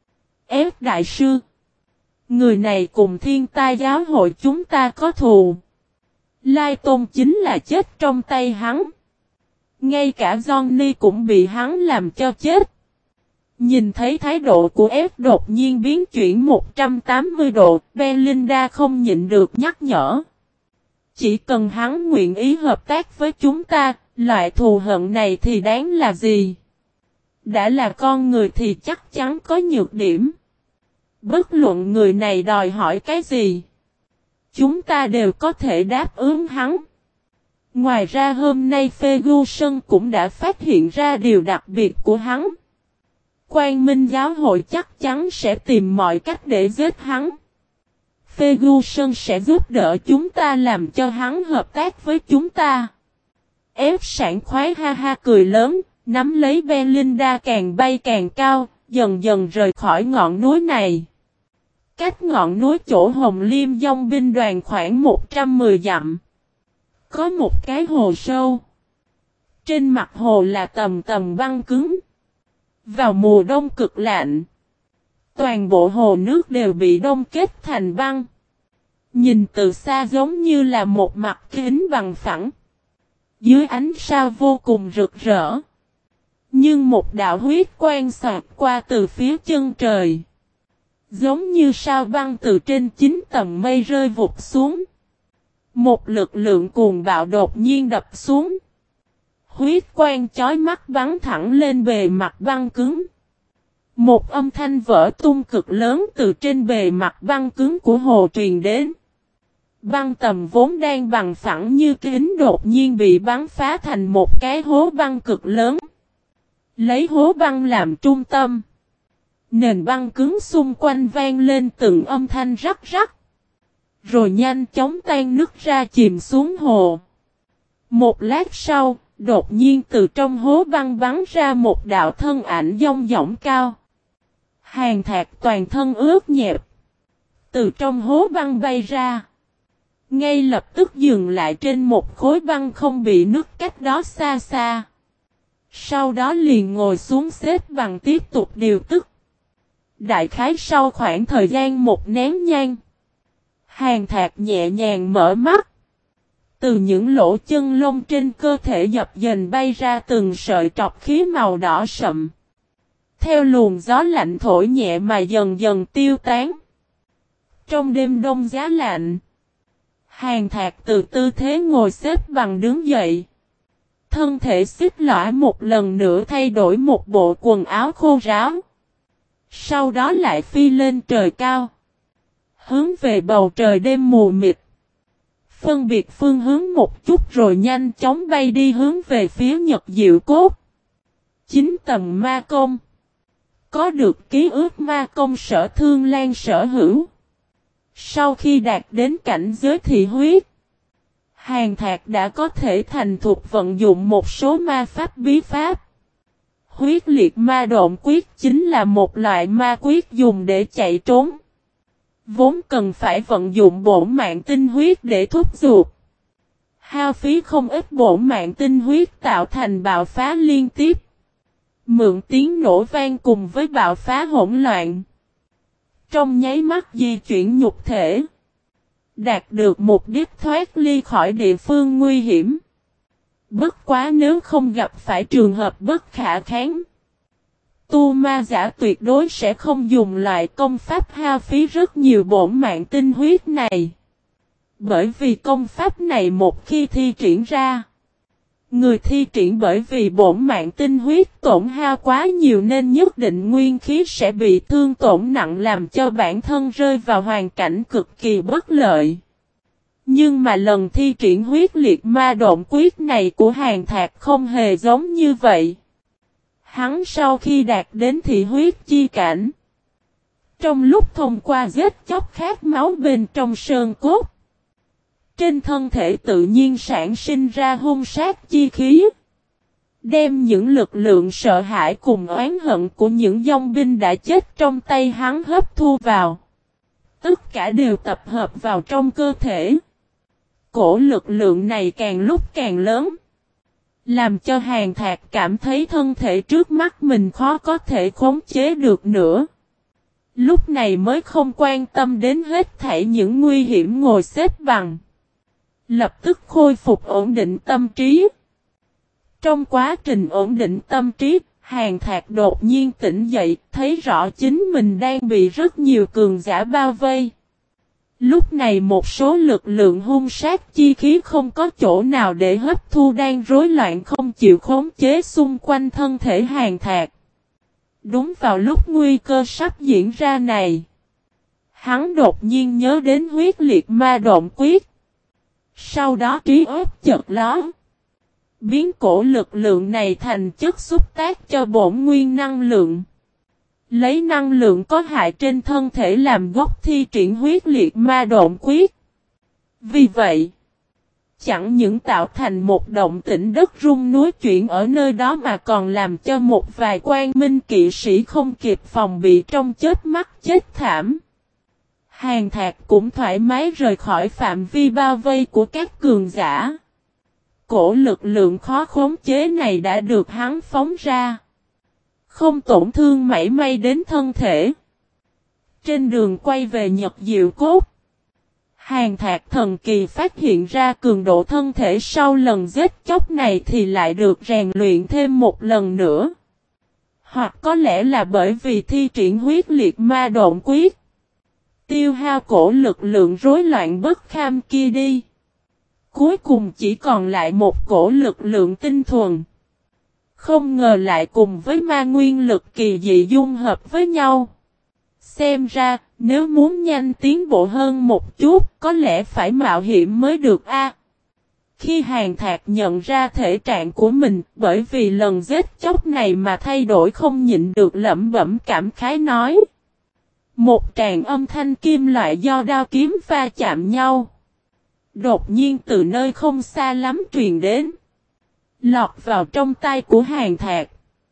Ép đại sư. Người này cùng Thiên Tai giáo hội chúng ta có thù. Lai Tôn chính là chết trong tay hắn. Ngay cả Johnny cũng bị hắn làm cho chết. Nhìn thấy thái độ của F đột nhiên biến chuyển 180 độ, Belinda không nhịn được nhắc nhở. Chỉ cần hắn nguyện ý hợp tác với chúng ta, loại thù hận này thì đáng là gì? Đã là con người thì chắc chắn có nhược điểm. Bất luận người này đòi hỏi cái gì, chúng ta đều có thể đáp ứng hắn. Ngoài ra hôm nay Ferguson cũng đã phát hiện ra điều đặc biệt của hắn. Quang Minh giáo hội chắc chắn sẽ tìm mọi cách để giết hắn. Ferguson sẽ giúp đỡ chúng ta làm cho hắn hợp tác với chúng ta. Ép sảng khoái ha ha cười lớn, nắm lấy Belinda càng bay càng cao, dần dần rời khỏi ngọn núi này. Cách ngọn núi chỗ Hồng Liêm dòng binh đoàn khoảng 110 dặm. Có một cái hồ sâu. Trên mặt hồ là tầng tầng băng cứng. Vào mùa đông cực lạnh, toàn bộ hồ nước đều bị đông kết thành băng. Nhìn từ xa giống như là một mặt kính bằng phẳng. Dưới ánh sao vô cùng rực rỡ. Nhưng một đạo huyết quang xoạt qua từ phía chân trời. Giống như sao băng từ trên 9 tầng mây rơi vụt xuống. Một lực lượng cuồng bạo đột nhiên đập xuống. Huyết quang chói mắt bắn thẳng lên bề mặt băng cứng. Một âm thanh vỡ tung cực lớn từ trên bề mặt băng cứng của hồ truyền đến. Băng tầm vốn đang bằng phẳng như kính đột nhiên bị bắn phá thành một cái hố băng cực lớn. Lấy hố băng làm trung tâm. Nền băng cứng xung quanh vang lên từng âm thanh rắc rắc. Rồi nhanh chóng tan nứt ra chìm xuống hồ. Một lát sau, đột nhiên từ trong hố băng bắn ra một đạo thân ảnh dong dỏng cao. Hàn Thạc toàn thân ướt nhẹp. Từ trong hố băng bay ra. Ngay lập tức dừng lại trên một khối băng không bị nứt cách đó xa xa. Sau đó liền ngồi xuống xếp bằng tiếp tục điều tức. Đại khái sau khoảng thời gian một nén nhang. Hàn Thạc nhẹ nhàng mở mắt. Từ những lỗ chân lông trên cơ thể dập dềnh bay ra từng sợi trọc khí màu đỏ sậm. Theo luồng gió lạnh thổi nhẹ mà dần dần tiêu tán. Trong đêm đông giá lạnh, Hàn Thạc từ tư thế ngồi xếp bằng đứng dậy. Thân thể xích lõa một lần nữa thay đổi một bộ quần áo khô ráo. Sau đó lại phi lên trời cao. Hướng về bầu trời đêm mù mịt. Phân biệt phương hướng một chút rồi nhanh chóng bay đi hướng về phía Nhật Diệu Cốt. 9 tầng ma công. Có được ký ức ma công Sở Thương Lan sở hữu. Sau khi đạt đến cảnh giới thị huyết, Hàn Thạc đã có thể thành thục vận dụng một số ma pháp bí pháp. Huyết liệt ma độn quyết chính là một loại ma quyết dùng để chạy trốn. Vốn cần phải vận dụng bổn mạng tinh huyết để thúc giục. Hao phí không ít bổn mạng tinh huyết tạo thành bạo phá liên tiếp. Mượn tiếng nổ vang cùng với bạo phá hỗn loạn. Trong nháy mắt di chuyển nhục thể. Đạt được mục đích thoát ly khỏi địa phương nguy hiểm. Bất quá nếu không gặp phải trường hợp bất khả kháng. Tu ma giả tuyệt đối sẽ không dùng loại công pháp hao phí rất nhiều bổn mạng tinh huyết này. Bởi vì công pháp này một khi thi triển ra. Người thi triển bởi vì bổn mạng tinh huyết tổn hao quá nhiều nên nhất định nguyên khí sẽ bị thương tổn nặng làm cho bản thân rơi vào hoàn cảnh cực kỳ bất lợi. Nhưng mà lần thi triển huyết liệt ma độn quyết này của Hàn Thạc không hề giống như vậy. Hắn sau khi đạt đến thị huyết chi cảnh. Trong lúc thông qua giết chóc khát máu bên trong sơn cốt. Trên thân thể tự nhiên sản sinh ra hung sát chi khí. Đem những lực lượng sợ hãi cùng oán hận của những dòng binh đã chết trong tay hắn hấp thu vào. Tất cả đều tập hợp vào trong cơ thể. Cổ lực lượng này càng lúc càng lớn. Làm cho Hàn Thạc cảm thấy thân thể trước mắt mình khó có thể khống chế được nữa. Lúc này mới không quan tâm đến hết thảy những nguy hiểm ngồi xếp bằng. Lập tức khôi phục ổn định tâm trí. Trong quá trình ổn định tâm trí, Hàn Thạc đột nhiên tỉnh dậy, thấy rõ chính mình đang bị rất nhiều cường giả bao vây. Lúc này một số lực lượng hung sát chi khí không có chỗ nào để hấp thu đang rối loạn không chịu khống chế xung quanh thân thể Hàn Thạc. Đúng vào lúc nguy cơ sắp diễn ra này, hắn đột nhiên nhớ đến huyết liệt ma độn quyết. Sau đó trí óc chợt lóe. Biến cổ lực lượng này thành chất xúc tác cho bổn nguyên năng lượng. Lấy năng lượng có hại trên thân thể làm gốc thi triển huyết liệt ma độn quyết. Vì vậy, chẳng những tạo thành một động tĩnh đất rung núi chuyển ở nơi đó mà còn làm cho một vài quan minh kỵ sĩ không kịp phòng bị trong chớp mắt chết thảm. Hàn Thạc cũng thoải mái rời khỏi phạm vi bao vây của các cường giả. Cổ lực lượng khó khống chế này đã được hắn phóng ra. Không tổn thương mảy may đến thân thể. Trên đường quay về Nhật Diệu Cốt, Hàn Thạc thần kỳ phát hiện ra cường độ thân thể sau lần giết chóc này thì lại được rèn luyện thêm một lần nữa. Hoặc có lẽ là bởi vì thi triển huyết liệt ma độn quyết. Tiêu hao cổ lực lượng rối loạn bất kham kia đi. Cuối cùng chỉ còn lại một cổ lực lượng tinh thuần. Không ngờ lại cùng với ma nguyên lực kỳ dị dung hợp với nhau. Xem ra, nếu muốn nhanh tiến bộ hơn một chút, có lẽ phải mạo hiểm mới được a. Khi Hàn Thạc nhận ra thể trạng của mình, bởi vì lần giết chóc này mà thay đổi không nhịn được lẩm bẩm cảm khái nói. Một tràng âm thanh kim loại do đao kiếm va chạm nhau. Đột nhiên từ nơi không xa lắm truyền đến. Lọt vào trong tay của Hàn Thạc.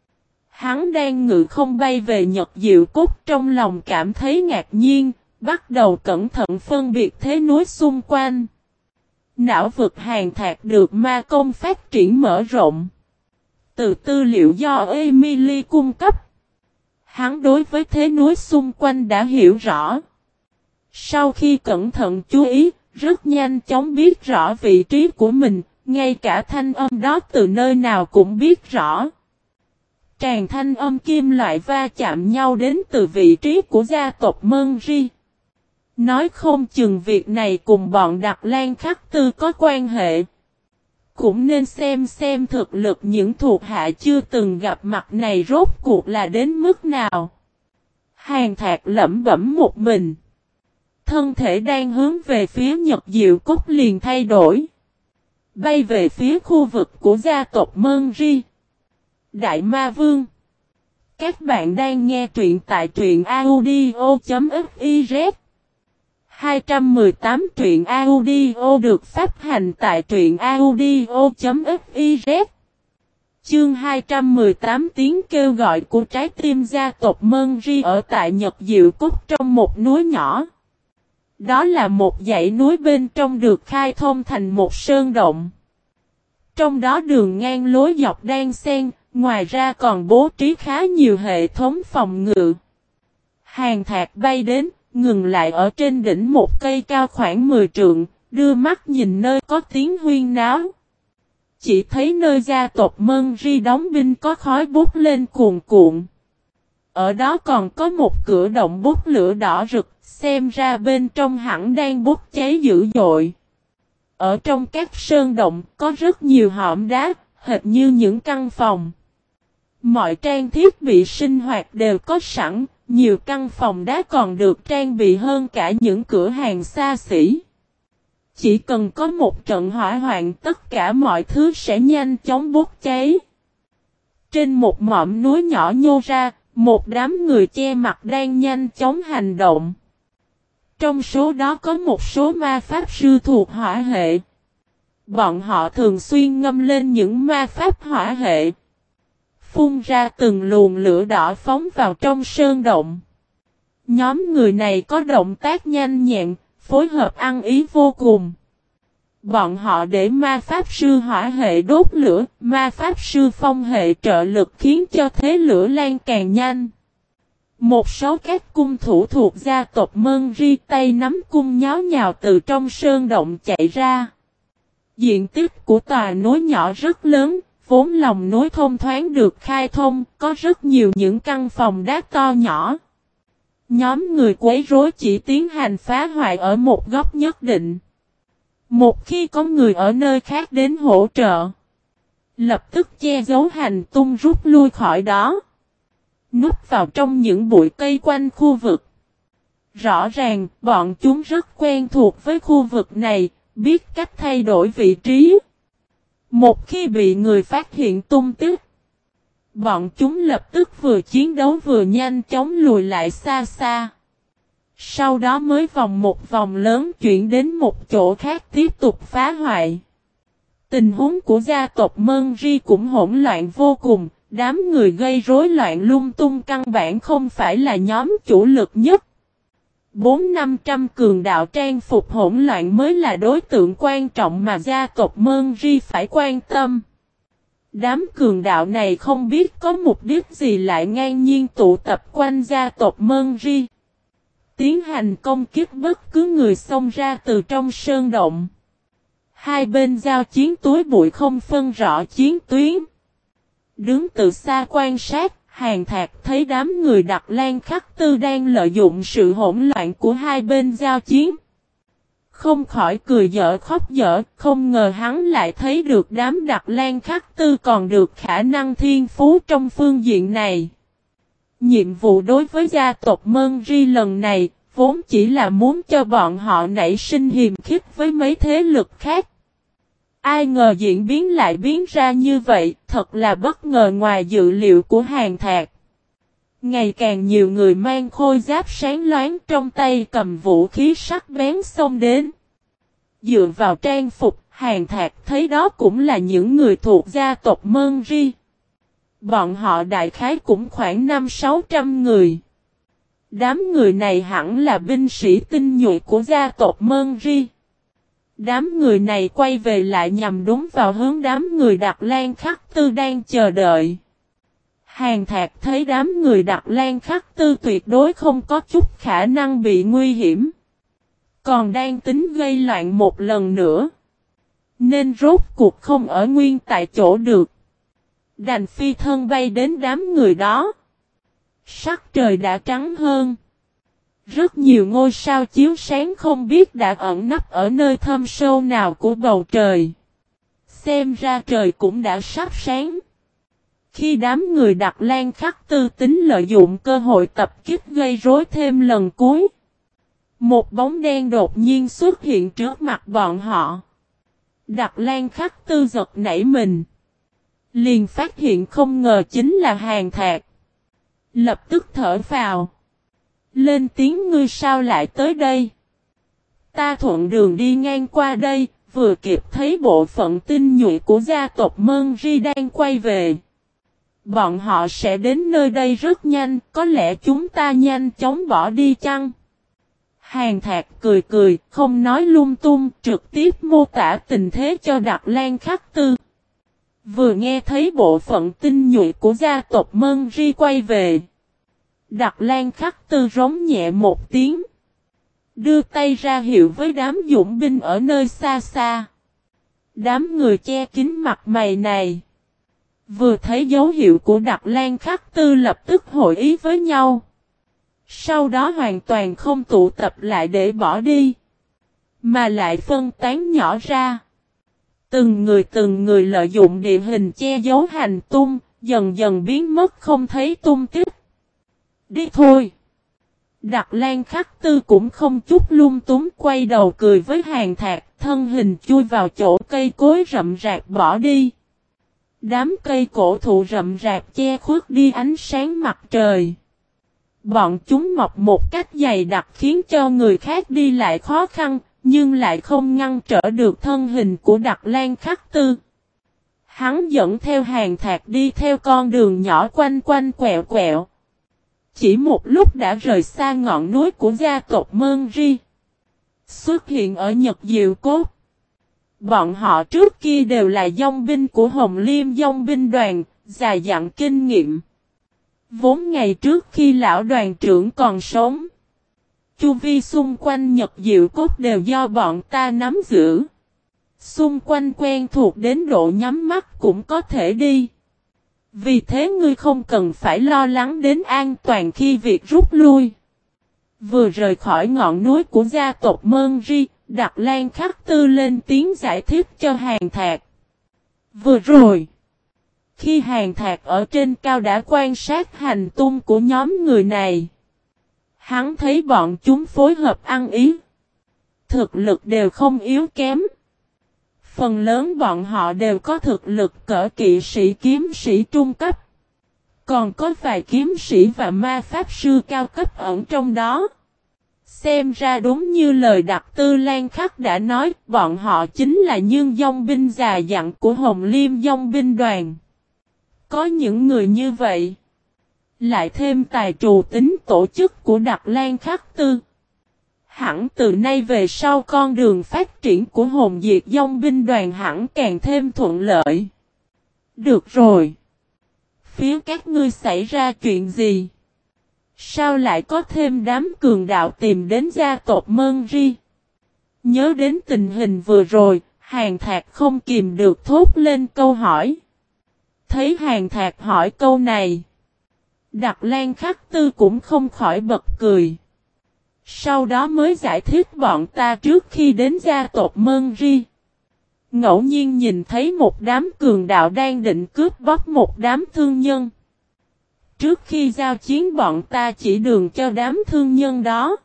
Hắn đang ngự không bay về Nhật Diệu Cốt trong lòng cảm thấy ngạc nhiên, bắt đầu cẩn thận phân biệt thế núi xung quanh. Não vực Hàn Thạc được ma công phát triển mở rộng. Từ tư liệu do Emily cung cấp, hắn đối với thế núi xung quanh đã hiểu rõ. Sau khi cẩn thận chú ý, rất nhanh chóng biết rõ vị trí của mình, ngay cả thanh âm đó từ nơi nào cũng biết rõ. Tràng thanh âm kim loại va chạm nhau đến từ vị trí của gia tộc Mân Ri. Nói không chừng việc này cùng bọn Đặc Lan Khắc Tư có quan hệ. Cũng nên xem thực lực những thuộc hạ chưa từng gặp mặt này rốt cuộc là đến mức nào. Hàn Thạc lẩm bẩm một mình. Thân thể đang hướng về phía Nhật Diệu Cốt liền thay đổi. Bay về phía khu vực của gia tộc Mân Ri. Đại Ma Vương. Các bạn đang nghe truyện tại truyện audio.fiz. 218 truyện audio được phát hành tại truyện audio.fiz. Chương 218 tiếng kêu gọi của trái tim gia tộc Mân Ri ở tại Nhật Diệu Cốt trong một núi nhỏ. Đó là một dãy núi bên trong được khai thông thành một sơn động. Trong đó đường ngang lối dọc đan xen, ngoài ra còn bố trí khá nhiều hệ thống phòng ngự. Hàn Thạc bay đến, ngừng lại ở trên đỉnh một cây cao khoảng 10 trượng, đưa mắt nhìn nơi có tiếng huyên náo. Chỉ thấy nơi gia tộc Mân Ri đóng binh có khói bút lên cuồn cuộn. Ở đó còn có một cửa động bút lửa đỏ rực, xem ra bên trong hẳn đang bút cháy dữ dội. Ở trong các sơn động có rất nhiều hõm đá, hệt như những căn phòng. Mọi trang thiết bị sinh hoạt đều có sẵn, nhiều căn phòng đá còn được trang bị hơn cả những cửa hàng xa xỉ. Chỉ cần có một trận hỏa hoạn tất cả mọi thứ sẽ nhanh chóng bốc cháy. Trên một mỏm núi nhỏ nhô ra, một đám người che mặt đang nhanh chóng hành động. Trong số đó có một số ma pháp sư thuộc hỏa hệ. Bọn họ thường xuyên ngâm lên những ma pháp hỏa hệ. Phun ra từng luồng lửa đỏ phóng vào trong sơn động. Nhóm người này có động tác nhanh nhẹn, phối hợp ăn ý vô cùng. Bọn họ để ma pháp sư hỏa hệ đốt lửa, ma pháp sư phong hệ trợ lực khiến cho thế lửa lan càng nhanh. Một số các cung thủ thuộc gia tộc Mân Ri tay nắm cung nháo nhào từ trong sơn động chạy ra. Diện tích của tòa núi nhỏ rất lớn, vốn lòng núi thông thoáng được khai thông, có rất nhiều những căn phòng đá to nhỏ. Nhóm người quấy rối chỉ tiến hành phá hoại ở một góc nhất định. Một khi có người ở nơi khác đến hỗ trợ, lập tức che giấu hành tung rút lui khỏi đó. Núp vào trong những bụi cây quanh khu vực. Rõ ràng, bọn chúng rất quen thuộc với khu vực này, biết cách thay đổi vị trí. Một khi bị người phát hiện tung tích, bọn chúng lập tức vừa chiến đấu vừa nhanh chóng lùi lại xa xa. Sau đó mới vòng một vòng lớn chuyển đến một chỗ khác tiếp tục phá hoại. Tình huống của gia tộc Mân Ri cũng hỗn loạn vô cùng, đám người gây rối loạn lung tung căn bản không phải là nhóm chủ lực nhất. 400-500 cường đạo trang phục hỗn loạn mới là đối tượng quan trọng mà gia tộc Mân Ri phải quan tâm. Đám cường đạo này không biết có mục đích gì lại ngang nhiên tụ tập quanh gia tộc Mân Ri. Tiến hành công kích bất cứ người xông ra từ trong sơn động. Hai bên giao chiến túi bụi không phân rõ chiến tuyến. Đứng từ xa quan sát, Hàn Thạc thấy đám người Đặc Lan Khắc Tư đang lợi dụng sự hỗn loạn của hai bên giao chiến. Không khỏi cười dở khóc dở, không ngờ hắn lại thấy được đám Đặc Lan Khắc Tư còn được khả năng thiên phú trong phương diện này. Nhiệm vụ đối với gia tộc Mân Ri lần này, vốn chỉ là muốn cho bọn họ nảy sinh hiềm khích với mấy thế lực khác. Ai ngờ diễn biến lại biến ra như vậy, thật là bất ngờ ngoài dự liệu của Hàn Thạc. Ngày càng nhiều người mang khôi giáp sáng loáng trong tay cầm vũ khí sắc bén xông đến. Dựa vào trang phục, Hàn Thạc thấy đó cũng là những người thuộc gia tộc Mân Ri. Bọn họ đại khái cũng khoảng 500-600 người. Đám người này hẳn là binh sĩ tinh nhuệ của gia tộc Mân Ri. Đám người này quay về lại nhằm đúng vào hướng đám người Đặc Lan Khắc Tư đang chờ đợi. Hàn Thạc thấy đám người Đặc Lan Khắc Tư tuyệt đối không có chút khả năng bị nguy hiểm. Còn đang tính gây loạn một lần nữa. Nên rốt cuộc không ở nguyên tại chỗ được. Đành phi thân bay đến đám người đó. Sắc trời đã trắng hơn. Rất nhiều ngôi sao chiếu sáng không biết đã ẩn nấp ở nơi thâm sâu nào của bầu trời. Xem ra trời cũng đã sắp sáng. Khi đám người Đặt Lan Khắc Tư tính lợi dụng cơ hội tập kích gây rối thêm lần cuối. Một bóng đen đột nhiên xuất hiện trước mặt bọn họ. Đặt Lan Khắc Tư giật nảy mình. Liền phát hiện không ngờ chính là Hàn Thạc. Lập tức thở phào. Lên tiếng ngươi sao lại tới đây? Ta thuận đường đi ngang qua đây, vừa kịp thấy bộ phận tinh nhuệ của gia tộc Mân Ri đang quay về. Bọn họ sẽ đến nơi đây rất nhanh, có lẽ chúng ta nhanh chóng bỏ đi chăng? Hàn Thạc cười cười, không nói lung tung, trực tiếp mô tả tình thế cho Đặt Lan Khắc Tư. Vừa nghe thấy bộ phận tinh nhuệ của gia tộc Mân Ri quay về. Đặt Lan Khắc Tư rống nhẹ một tiếng. Đưa tay ra hiệu với đám dũng binh ở nơi xa xa. Đám người che kín mặt mày này. Vừa thấy dấu hiệu của Đặt Lan Khắc Tư lập tức hội ý với nhau. Sau đó hoàn toàn không tụ tập lại để bỏ đi. Mà lại phân tán nhỏ ra. Từng người lợi dụng địa hình che giấu hành tung, dần dần biến mất không thấy tung tích. Đi thôi. Đặt Lan Khắc Tư cũng không chút lung túng quay đầu cười với Hàn Thạc, thân hình chui vào chỗ cây cối rậm rạp bỏ đi. Đám cây cổ thụ rậm rạp che khuất đi ánh sáng mặt trời. Bọn chúng mọc một cách dày đặc khiến cho người khác đi lại khó khăn, nhưng lại không ngăn trở được thân hình của Đặt Lan Khắc Tư. Hắn dẫn theo Hàn Thạc đi theo con đường nhỏ quanh quanh quẹo quẹo. Chỉ một lúc đã rời xa ngọn núi của gia tộc Mân Ri. Xuất hiện ở Nhật Diệu Cốt. Bọn họ trước kia đều là dòng binh của Hồng Liêm dòng binh đoàn, dày dặn kinh nghiệm. Vốn ngày trước khi lão đoàn trưởng còn sống, chu vi xung quanh Nhật Diệu Cốt đều do bọn ta nắm giữ. Xung quanh quen thuộc đến độ nhắm mắt cũng có thể đi. Vì thế ngươi không cần phải lo lắng đến an toàn khi việc rút lui. Vừa rời khỏi ngọn núi của gia tộc Mân Ri, Đặt Lan Khắc Tư lên tiếng giải thích cho Hàn Thạc. Vừa rồi, khi Hàn Thạc ở trên cao đã quan sát hành tung của nhóm người này, hắn thấy bọn chúng phối hợp ăn ý. Thực lực đều không yếu kém. Phần lớn bọn họ đều có thực lực cỡ kỵ sĩ kiếm sĩ trung cấp. Còn có vài kiếm sĩ và ma pháp sư cao cấp ẩn trong đó. Xem ra đúng như lời Đặt Tư Lan Khắc đã nói, bọn họ chính là những dòng binh già dặn của Hồng Liêm dòng binh đoàn. Có những người như vậy. Lại thêm tài trù tính tổ chức của Đặt Lan Khắc Tư. Hẳn từ nay về sau con đường phát triển của Hồn Diệt dòng binh đoàn hẳn càng thêm thuận lợi. Được rồi. Phía các ngươi xảy ra chuyện gì? Sao lại có thêm đám cường đạo tìm đến gia tộc Mân Ri? Nhớ đến tình hình vừa rồi, Hàn Thạc không kìm được thốt lên câu hỏi. Thấy Hàn Thạc hỏi câu này, Đặt Lan Khắc Tư cũng không khỏi bật cười. Sau đó mới giải thích bọn ta trước khi đến gia tộc Mân Ri. Ngẫu nhiên nhìn thấy một đám cường đạo đang định cướp bóc một đám thương nhân. Trước khi giao chiến bọn ta chỉ đường cho đám thương nhân đó.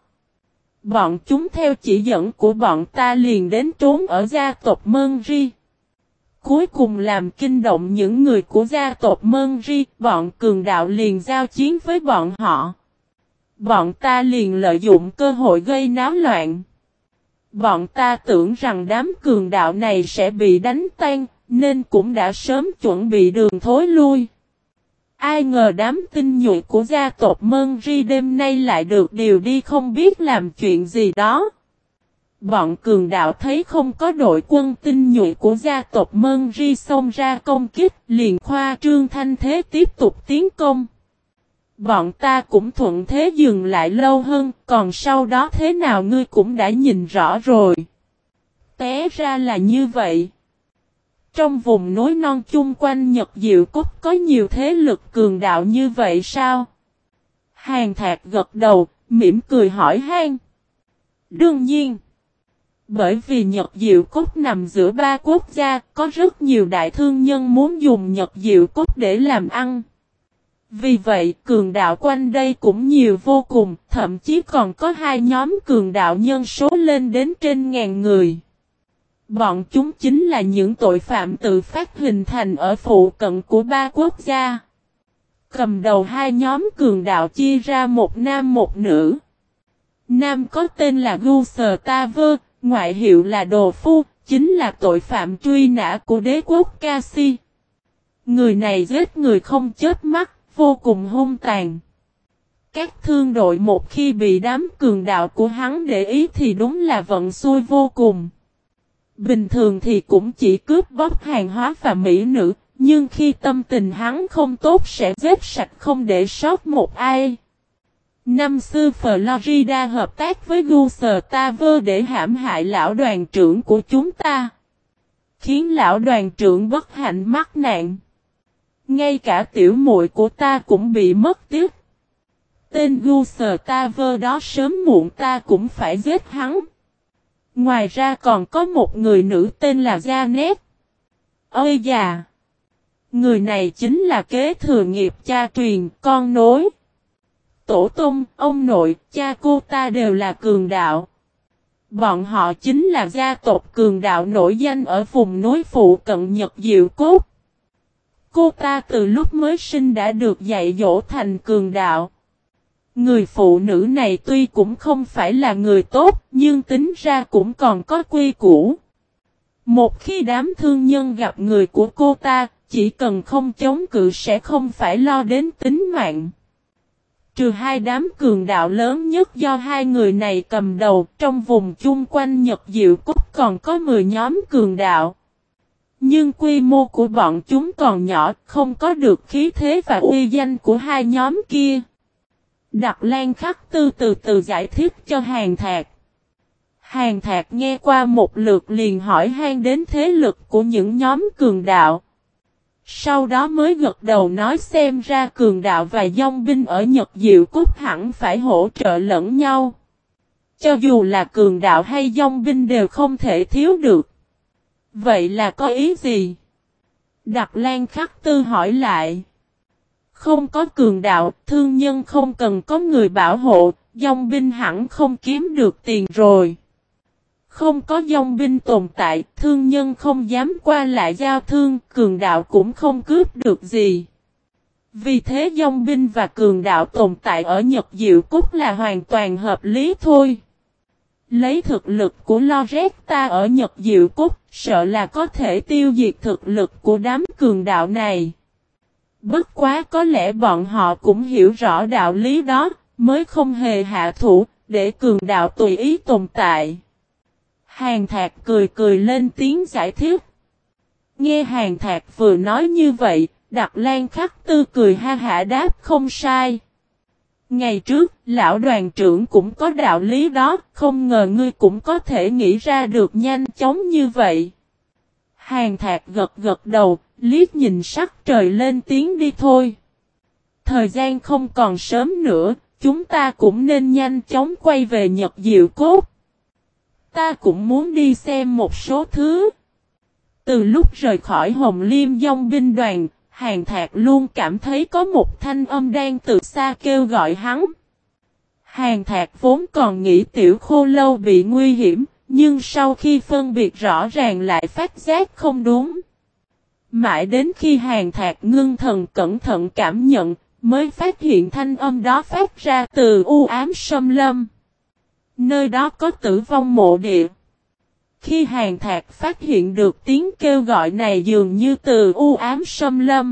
Bọn chúng theo chỉ dẫn của bọn ta liền đến trốn ở gia tộc Mân Ri. Cuối cùng làm kinh động những người của gia tộc Mân Ri, bọn cường đạo liền giao chiến với bọn họ. Bọn ta liền lợi dụng cơ hội gây náo loạn. Bọn ta tưởng rằng đám cường đạo này sẽ bị đánh tan, nên cũng đã sớm chuẩn bị đường thối lui. Ai ngờ đám tinh nhuệ của gia tộc Mân Ri đêm nay lại được điều đi không biết làm chuyện gì đó. Bọn cường đạo thấy không có đội quân tinh nhuệ của gia tộc Mân Ri xông ra công kích, liền khoa trương thanh thế tiếp tục tiến công. Bọn ta cũng thuận thế dừng lại lâu hơn, còn sau đó thế nào ngươi cũng đã nhìn rõ rồi. Té ra là như vậy. Trong vùng núi non chung quanh Nhật Diệu Cốt có nhiều thế lực cường đạo như vậy sao? Hàn Thạc gật đầu, mỉm cười hỏi han. Đương nhiên. Bởi vì Nhật Diệu Cốt nằm giữa ba quốc gia, có rất nhiều đại thương nhân muốn dùng Nhật Diệu Cốt để làm ăn. Vì vậy, cường đạo quanh đây cũng nhiều vô cùng, thậm chí còn có hai nhóm cường đạo nhân số lên đến trên ngàn người. Bọn chúng chính là những tội phạm tự phát hình thành ở phụ cận của ba quốc gia. Cầm đầu hai nhóm cường đạo chia ra một nam một nữ. Nam có tên là Gustav, ngoại hiệu là Đồ Phu, chính là tội phạm truy nã của đế quốc Kasi. Người này giết người không chớp mắt, vô cùng hung tàn. Các thương đội một khi bị đám cường đạo của hắn để ý thì đúng là vận xui vô cùng. Bình thường thì cũng chỉ cướp bóc hàng hóa và mỹ nữ, nhưng khi tâm tình hắn không tốt sẽ giết sạch không để sót một ai. Năm xưa Florida hợp tác với Gustav để hãm hại lão đoàn trưởng của chúng ta, khiến lão đoàn trưởng bất hạnh mắc nạn. Ngay cả tiểu muội của ta cũng bị mất tiếc. Tên Gustav đó sớm muộn ta cũng phải giết hắn. Ngoài ra còn có một người nữ tên là Janet. Ôi già! Người này chính là kế thừa nghiệp cha truyền, con nối. Tổ tông, ông nội, cha cô ta đều là cường đạo. Bọn họ chính là gia tộc cường đạo nổi danh ở vùng núi phụ cận Nhật Diệu Cốt. Cô ta từ lúc mới sinh đã được dạy dỗ thành cường đạo. Người phụ nữ này tuy cũng không phải là người tốt, nhưng tính ra cũng còn có quy củ. Một khi đám thương nhân gặp người của cô ta, chỉ cần không chống cự sẽ không phải lo đến tính mạng. Trừ hai đám cường đạo lớn nhất do hai người này cầm đầu, trong vùng chung quanh Nhật Diệu Cốt còn có 10 nhóm cường đạo. Nhưng quy mô của bọn chúng còn nhỏ, không có được khí thế và uy danh của hai nhóm kia. Đặc Lan Khắc Tư từ từ giải thích cho Hàn Thạc. Hàn Thạc nghe qua một lượt liền hỏi han đến thế lực của những nhóm cường đạo. Sau đó mới gật đầu nói xem ra cường đạo và dòng binh ở Nhật Diệu Cốt hẳn phải hỗ trợ lẫn nhau. Cho dù là cường đạo hay dòng binh đều không thể thiếu được. Vậy là có ý gì? Đặc Lan Khắc Tư hỏi lại. Không có cường đạo, thương nhân không cần có người bảo hộ, dòng binh hẳn không kiếm được tiền rồi. Không có dòng binh tồn tại, thương nhân không dám qua lại giao thương, cường đạo cũng không cướp được gì. Vì thế dòng binh và cường đạo tồn tại ở Nhật Diệu Cốt là hoàn toàn hợp lý thôi. Lấy thực lực của Loretta ở Nhật Diệu Cốt, sợ là có thể tiêu diệt thực lực của đám cường đạo này. Bất quá có lẽ bọn họ cũng hiểu rõ đạo lý đó, mới không hề hạ thủ, để cường đạo tùy ý tồn tại. Hàn Thạc cười cười lên tiếng giải thích. Nghe Hàn Thạc vừa nói như vậy, Đặc Lan Khắc Tư cười ha hả đáp không sai. Ngày trước, lão đoàn trưởng cũng có đạo lý đó, không ngờ ngươi cũng có thể nghĩ ra được nhanh chóng như vậy. Hàn Thạc gật gật đầu, liếc nhìn sắc trời lên tiếng đi thôi. Thời gian không còn sớm nữa, chúng ta cũng nên nhanh chóng quay về Nhật Diệu Cốt. Ta cũng muốn đi xem một số thứ. Từ lúc rời khỏi Hồng Liêm Dòng binh đoàn, Hàn Thạc luôn cảm thấy có một thanh âm đang từ xa kêu gọi hắn. Hàn Thạc vốn còn nghĩ Tiểu Khô Lâu bị nguy hiểm, nhưng sau khi phân biệt rõ ràng lại phát giác không đúng. Mãi đến khi Hàn Thạc ngưng thần cẩn thận cảm nhận, mới phát hiện thanh âm đó phát ra từ u ám xâm lâm. Nơi đó có tử vong mộ địa. Khi Hàn Thạc phát hiện được tiếng kêu gọi này dường như từ u ám xâm lâm,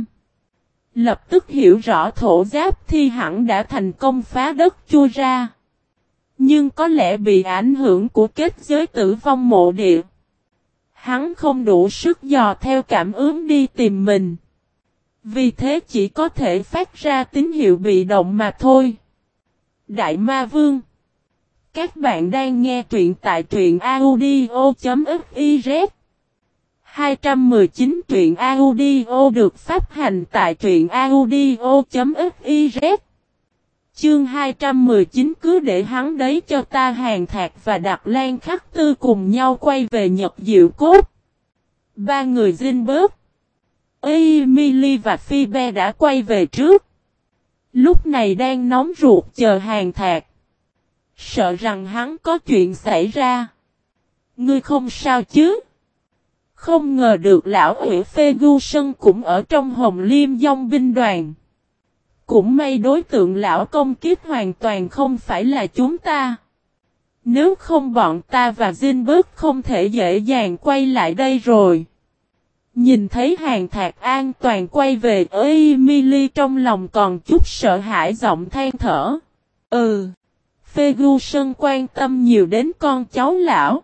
lập tức hiểu rõ thổ giáp thi hẳn đã thành công phá đất chui ra. Nhưng có lẽ bị ảnh hưởng của kết giới tử vong mộ địa, hắn không đủ sức dò theo cảm ứng đi tìm mình. Vì thế chỉ có thể phát ra tín hiệu bị động mà thôi. Đại Ma Vương. Các bạn đang nghe truyện tại truyện audio.fiz. 219 truyện audio được phát hành tại truyện audio.fiz. Chương 219 cứ để hắn đấy cho ta. Hàn Thạc và Đặc Lan Khắc Tư cùng nhau quay về Nhật Diệu Cốt. Ba người Zinberg, Emily và Phoebe đã quay về trước. Lúc này đang nóng ruột chờ Hàn Thạc. Sợ rằng hắn có chuyện xảy ra. Ngươi không sao chứ? Không ngờ được lão ủy Ferguson cũng ở trong Hồng Liêm Dòng binh đoàn. Cũng may đối tượng lão công kích hoàn toàn không phải là chúng ta. Nếu không bọn ta và Zinberg không thể dễ dàng quay lại đây rồi. Nhìn thấy Hàn Thạc an toàn quay về, Emily trong lòng còn chút sợ hãi giọng than thở. Ferguson quan tâm nhiều đến con cháu lão.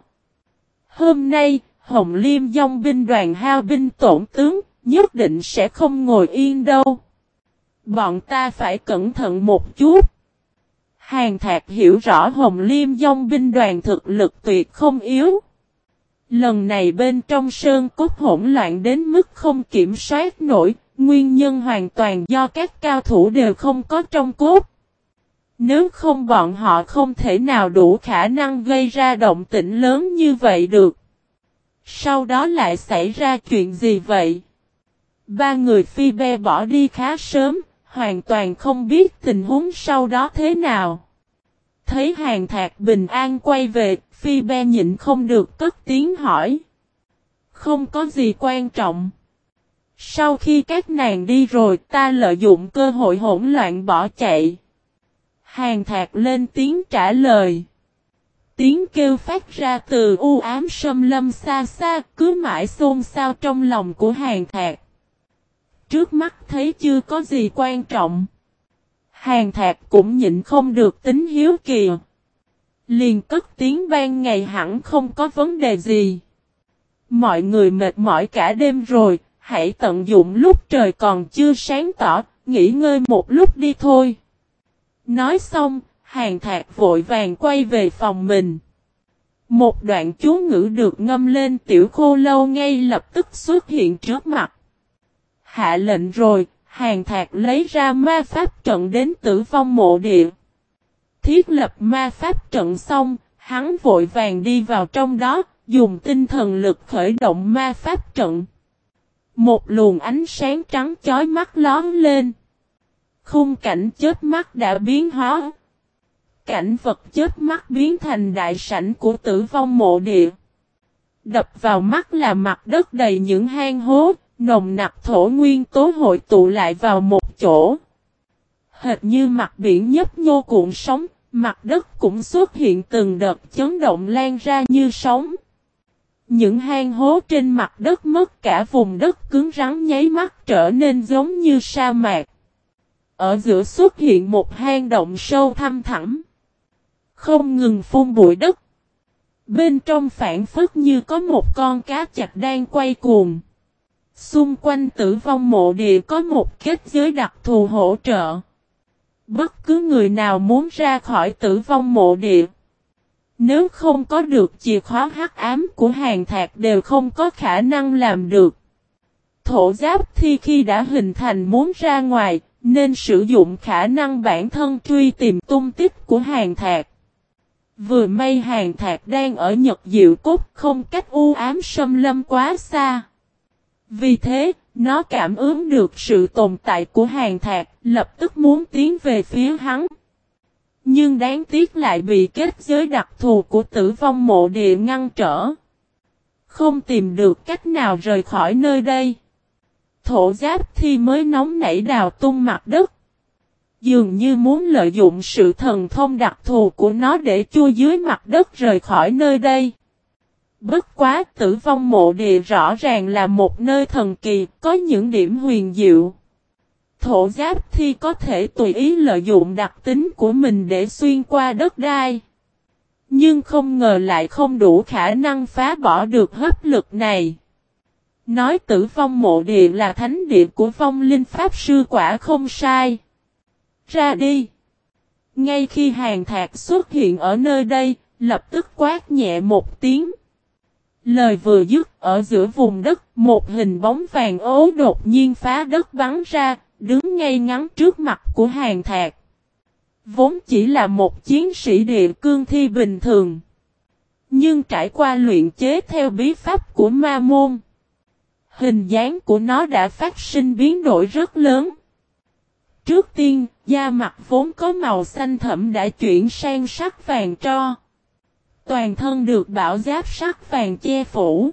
Hôm nay, Hồng Liêm Dòng binh đoàn hao binh tổn tướng, nhất định sẽ không ngồi yên đâu. Bọn ta phải cẩn thận một chút. Hàn Thạc hiểu rõ Hồng Liêm Dòng binh đoàn thực lực tuyệt không yếu. Lần này bên trong sơn cốt hỗn loạn đến mức không kiểm soát nổi, nguyên nhân hoàn toàn do các cao thủ đều không có trong cốt. Nếu không bọn họ không thể nào đủ khả năng gây ra động tĩnh lớn như vậy được. Sau đó lại xảy ra chuyện gì vậy? Ba người Phoebe bỏ đi khá sớm, hoàn toàn không biết tình huống sau đó thế nào. Thấy Hàn Thạc bình an quay về, Phoebe nhịn không được cất tiếng hỏi. Không có gì quan trọng. Sau khi các nàng đi rồi, ta lợi dụng cơ hội hỗn loạn bỏ chạy. Hàn Thạc lên tiếng trả lời. Tiếng kêu phát ra từ u ám xâm lâm xa xa, cứ mãi xôn xao trong lòng của Hàn Thạc. Trước mắt thấy chưa có gì quan trọng. Hàn Thạc cũng nhịn không được tính hiếu kỳ. Liền cất tiếng ban ngày hẳn không có vấn đề gì. Mọi người mệt mỏi cả đêm rồi, hãy tận dụng lúc trời còn chưa sáng tỏ, nghỉ ngơi một lúc đi thôi. Nói xong, Hàn Thạc vội vàng quay về phòng mình. Một đoạn chú ngữ được ngâm lên tiểu khô lâu ngay lập tức xuất hiện trước mặt. Hạ lệnh rồi, Hàn Thạc lấy ra ma pháp trận đến Tử Vong Mộ Địa. Thiết lập ma pháp trận xong, hắn vội vàng đi vào trong đó, dùng tinh thần lực khởi động ma pháp trận. Một luồng ánh sáng trắng chói mắt lóe lên. Khung cảnh chớp mắt đã biến hóa. Cảnh vật chớp mắt biến thành đại sảnh của Tử Vong Mộ Địa. Đập vào mắt là mặt đất đầy những hang hố, nồng nặc thổ nguyên tố hội tụ lại vào một chỗ. Hệt như mặt biển nhấp nhô cuộn sóng, mặt đất cũng xuất hiện từng đợt chấn động lan ra như sóng. Những hang hố trên mặt đất mất cả vùng đất cứng rắn nháy mắt trở nên giống như sa mạc. Ở giữa xuất hiện một hang động sâu thăm thẳm, không ngừng phun bụi đất. Bên trong phản phất như có một con cá chạch đang quay cuồng. Xung quanh Tử Vong Mộ Địa có một kết giới đặc thù hỗ trợ. Bất cứ người nào muốn ra khỏi Tử Vong Mộ Địa, nếu không có được chìa khóa hắc ám của Hàn Thạc đều không có khả năng làm được. Thổ giáp thi khi đã hình thành muốn ra ngoài, nên sử dụng khả năng bản thân truy tìm tung tích của Hàn Thạc. Vừa may Hàn Thạc đang ở Nhật Diệu Cốt, không cách u ám xâm lâm quá xa. Vì thế, nó cảm ứng được sự tồn tại của Hàn Thạc, lập tức muốn tiến về phía hắn. Nhưng đáng tiếc lại bị kết giới đặc thù của Tử Vong Mộ Địa ngăn trở. Không tìm được cách nào rời khỏi nơi đây. Thổ giáp thi mới nóng nảy đào tung mặt đất. Dường như muốn lợi dụng sự thần thông đặc thù của nó để chui dưới mặt đất rời khỏi nơi đây. Bất quá Tử Vong Mộ Địa rõ ràng là một nơi thần kỳ, có những điểm huyền diệu. Thổ giáp thi có thể tùy ý lợi dụng đặc tính của mình để xuyên qua đất đai. Nhưng không ngờ lại không đủ khả năng phá bỏ được hấp lực này. Nói Tử Vong Mộ Địa là thánh địa của vong linh pháp sư quả không sai. Ra đi. Ngay khi Hàn Thạc xuất hiện ở nơi đây, lập tức quát nhẹ một tiếng. Lời vừa dứt, ở giữa vùng đất, một hình bóng vàng ố đột nhiên phá đất bắn ra, đứng ngay ngắn trước mặt của Hàn Thạc. Vốn chỉ là một chiến sĩ địa cương thi bình thường. Nhưng trải qua luyện chế theo bí pháp của ma môn, hình dáng của nó đã phát sinh biến đổi rất lớn. Trước tiên, da mặt vốn có màu xanh thẫm đã chuyển sang sắc vàng tro. Toàn thân được bảo giáp sắc vàng che phủ.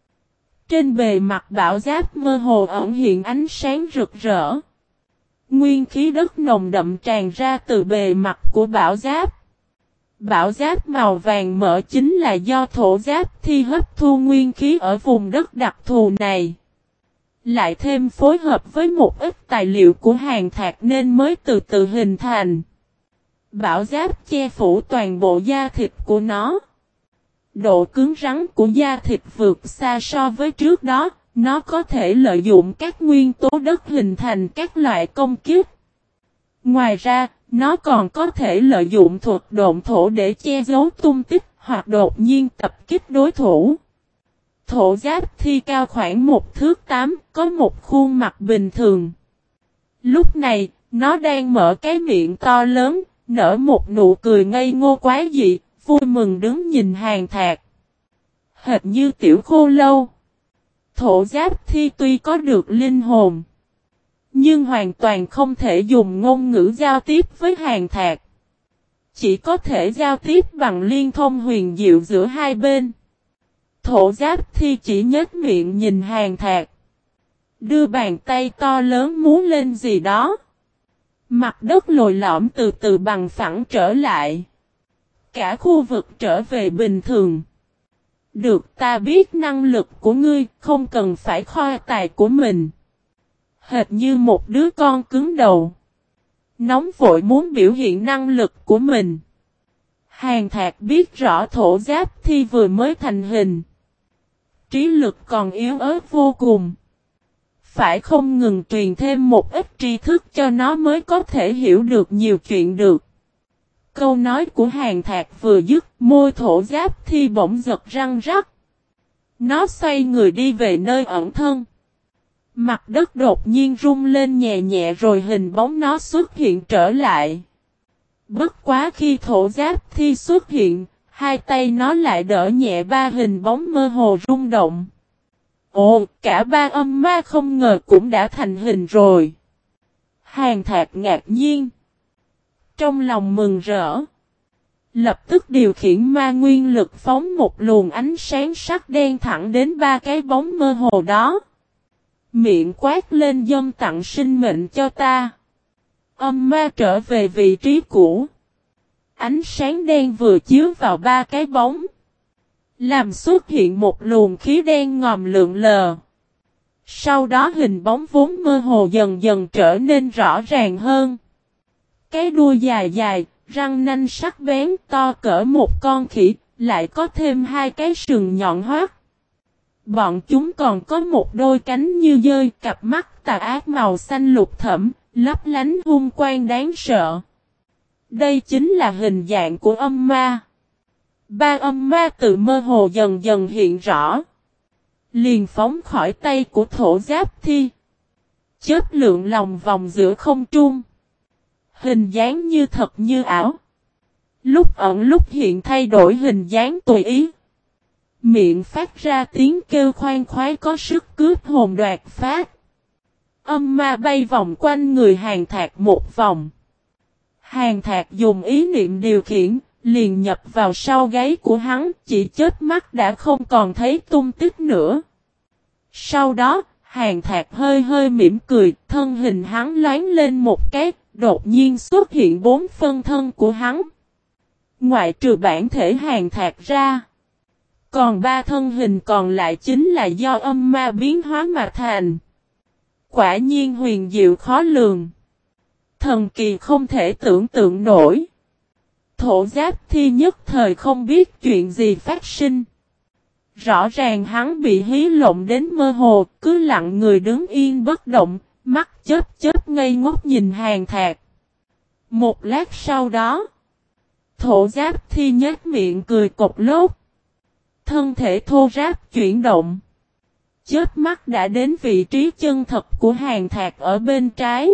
Trên bề mặt bảo giáp mơ hồ ẩn hiện ánh sáng rực rỡ. Nguyên khí đất nồng đậm tràn ra từ bề mặt của bảo giáp. Bảo giáp màu vàng mỡ chính là do thổ giáp thi hấp thu nguyên khí ở vùng đất đặc thù này. Lại thêm phối hợp với một ít tài liệu của Hàn Thạc nên mới từ từ hình thành. Bảo giáp che phủ toàn bộ da thịt của nó. Độ cứng rắn của da thịt vượt xa so với trước đó, nó có thể lợi dụng các nguyên tố đất hình thành các loại công kích. Ngoài ra, nó còn có thể lợi dụng thuật độn thổ để che giấu tung tích hoặc đột nhiên tập kích đối thủ. Thổ giáp thi cao khoảng 1 thước 8, có một khuôn mặt bình thường. Lúc này, nó đang mở cái miệng to lớn, nở một nụ cười ngây ngô quá dị, vui mừng đứng nhìn Hàn Thạc. Hệt như tiểu khô lâu. Thổ giáp thi tuy có được linh hồn, nhưng hoàn toàn không thể dùng ngôn ngữ giao tiếp với Hàn Thạc. Chỉ có thể giao tiếp bằng liên thông huyền diệu giữa hai bên. Thổ giáp thi chỉ nhếch miệng nhìn Hàn Thạc. Đưa bàn tay to lớn múa lên gì đó. Mặt đất lồi lõm từ từ bằng phẳng trở lại. Cả khu vực trở về bình thường. Được ta biết năng lực của ngươi, không cần phải khoe tài của mình. Hệt như một đứa con cứng đầu. Nóng vội muốn biểu hiện năng lực của mình. Hàn Thạc biết rõ thổ giáp thi vừa mới thành hình. Trí lực còn yếu ớt vô cùng. Phải không ngừng truyền thêm một ít tri thức cho nó mới có thể hiểu được nhiều chuyện được. Câu nói của Hàn Thạc vừa dứt, môi thổ giáp thi bỗng giật răng rắc. Nó xoay người đi về nơi ẩn thân. Mặt đất đột nhiên rung lên nhẹ nhẹ rồi hình bóng nó xuất hiện trở lại. Bất quá khi thổ giáp thi xuất hiện, hai tay nó lại đỡ nhẹ ba hình bóng mơ hồ rung động. Ồ, cả ba âm ma không ngờ cũng đã thành hình rồi. Hàn Thạc ngạc nhiên. Trong lòng mừng rỡ. Lập tức điều khiển ma nguyên lực phóng một luồng ánh sáng sắc đen thẳng đến ba cái bóng mơ hồ đó. Miệng quát lên dâng tặng sinh mệnh cho ta. Âm ma trở về vị trí cũ. Ánh sáng đen vừa chiếu vào ba cái bóng. Làm xuất hiện một luồng khí đen ngòm lượn lờ. Sau đó hình bóng vốn mơ hồ dần dần trở nên rõ ràng hơn. Cái đuôi dài dài, răng nanh sắc bén to cỡ một con khỉ, lại có thêm hai cái sừng nhọn hoắt. Bọn chúng còn có một đôi cánh như dơi, cặp mắt tà ác màu xanh lục thẫm, lấp lánh hung quang đáng sợ. Đây chính là hình dạng của âm ma. Ba âm ma tự mơ hồ dần dần hiện rõ. Liền phóng khỏi tay của thổ giáp thi. Chớp lượn lòng vòng giữa không trung. Hình dáng như thật như ảo. Lúc ẩn lúc hiện thay đổi hình dáng tùy ý. Miệng phát ra tiếng kêu khoan khoái có sức cướp hồn đoạt phát. Âm ma bay vòng quanh người Hàn Thạc một vòng. Hàn Thạc dùng ý niệm điều khiển, liền nhập vào sau gáy của hắn, chỉ chớp mắt đã không còn thấy tung tích nữa. Sau đó, Hàn Thạc hơi hơi mỉm cười, thân hình hắn loáng lên một cái, đột nhiên xuất hiện 4 phân thân của hắn. Ngoại trừ bản thể Hàn Thạc ra. Còn 3 thân hình còn lại chính là do âm ma biến hóa mà thành. Quả nhiên huyền diệu khó lường. Thần kỳ không thể tưởng tượng nổi. Thổ giáp thi nhất thời không biết chuyện gì phát sinh. Rõ ràng hắn bị hí lộng đến mơ hồ, cứ lặng người đứng yên bất động, mắt chớp chớp ngây ngốc nhìn Hàn Thạc. Một lát sau đó, Thổ Giáp Thi nhếch miệng cười cộc lốt. Thân thể thô ráp chuyển động. Chớp mắt đã đến vị trí chân thật của Hàn Thạc ở bên trái.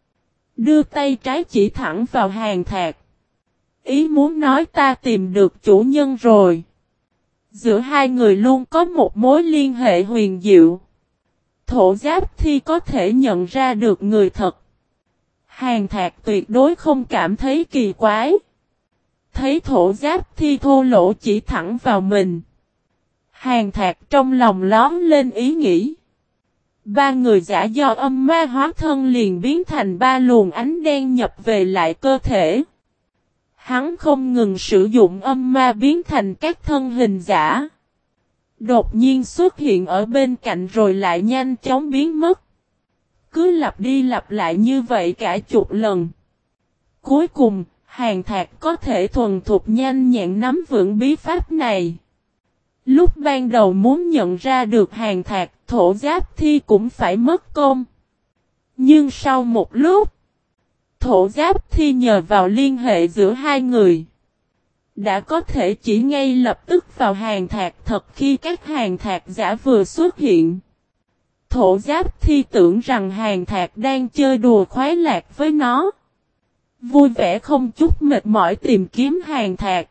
Đưa tay trái chỉ thẳng vào Hàn Thạc. Ý muốn nói ta tìm được chủ nhân rồi. Giữa hai người luôn có một mối liên hệ huyền diệu. Thổ Giáp Thi có thể nhận ra được người thật. Hàn Thạc tuyệt đối không cảm thấy kỳ quái. Thấy Thổ Giáp Thi thô lỗ chỉ thẳng vào mình. Hàn Thạc trong lòng lóm lên ý nghĩ. Ba người giả do âm ma hóa thân liền biến thành ba luồng ánh đen nhập về lại cơ thể. Hắn không ngừng sử dụng âm ma biến thành các thân hình giả. Đột nhiên xuất hiện ở bên cạnh rồi lại nhanh chóng biến mất. Cứ lặp đi lặp lại như vậy cả chục lần. Cuối cùng, Hàn Thạc có thể thuần thục nhanh nhẹn nắm vững bí pháp này. Lúc ban đầu muốn nhận ra được Hàn Thạc, Thổ Giáp Thi cũng phải mất công. Nhưng sau một lúc, Thổ Giáp Thi nhờ vào liên hệ giữa hai người, đã có thể chỉ ngay lập tức vào Hàn Thạc thật khi các Hàn Thạc giả vừa xuất hiện. Thổ Giáp Thi tưởng rằng Hàn Thạc đang chơi đùa khoái lạc với nó. Vui vẻ không chút mệt mỏi tìm kiếm Hàn Thạc.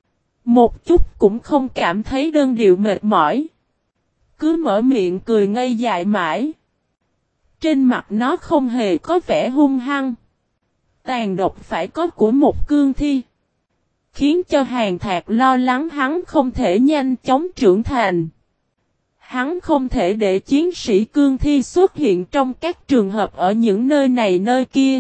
Một chút cũng không cảm thấy đơn điệu mệt mỏi. Cứ mở miệng cười ngây dại mãi. Trên mặt nó không hề có vẻ hung hăng. Tàn độc phải có của một cương thi. Khiến cho Hàn Thạc lo lắng hắn không thể nhanh chóng trưởng thành. Hắn không thể để chiến sĩ cương thi xuất hiện trong các trường hợp ở những nơi này nơi kia.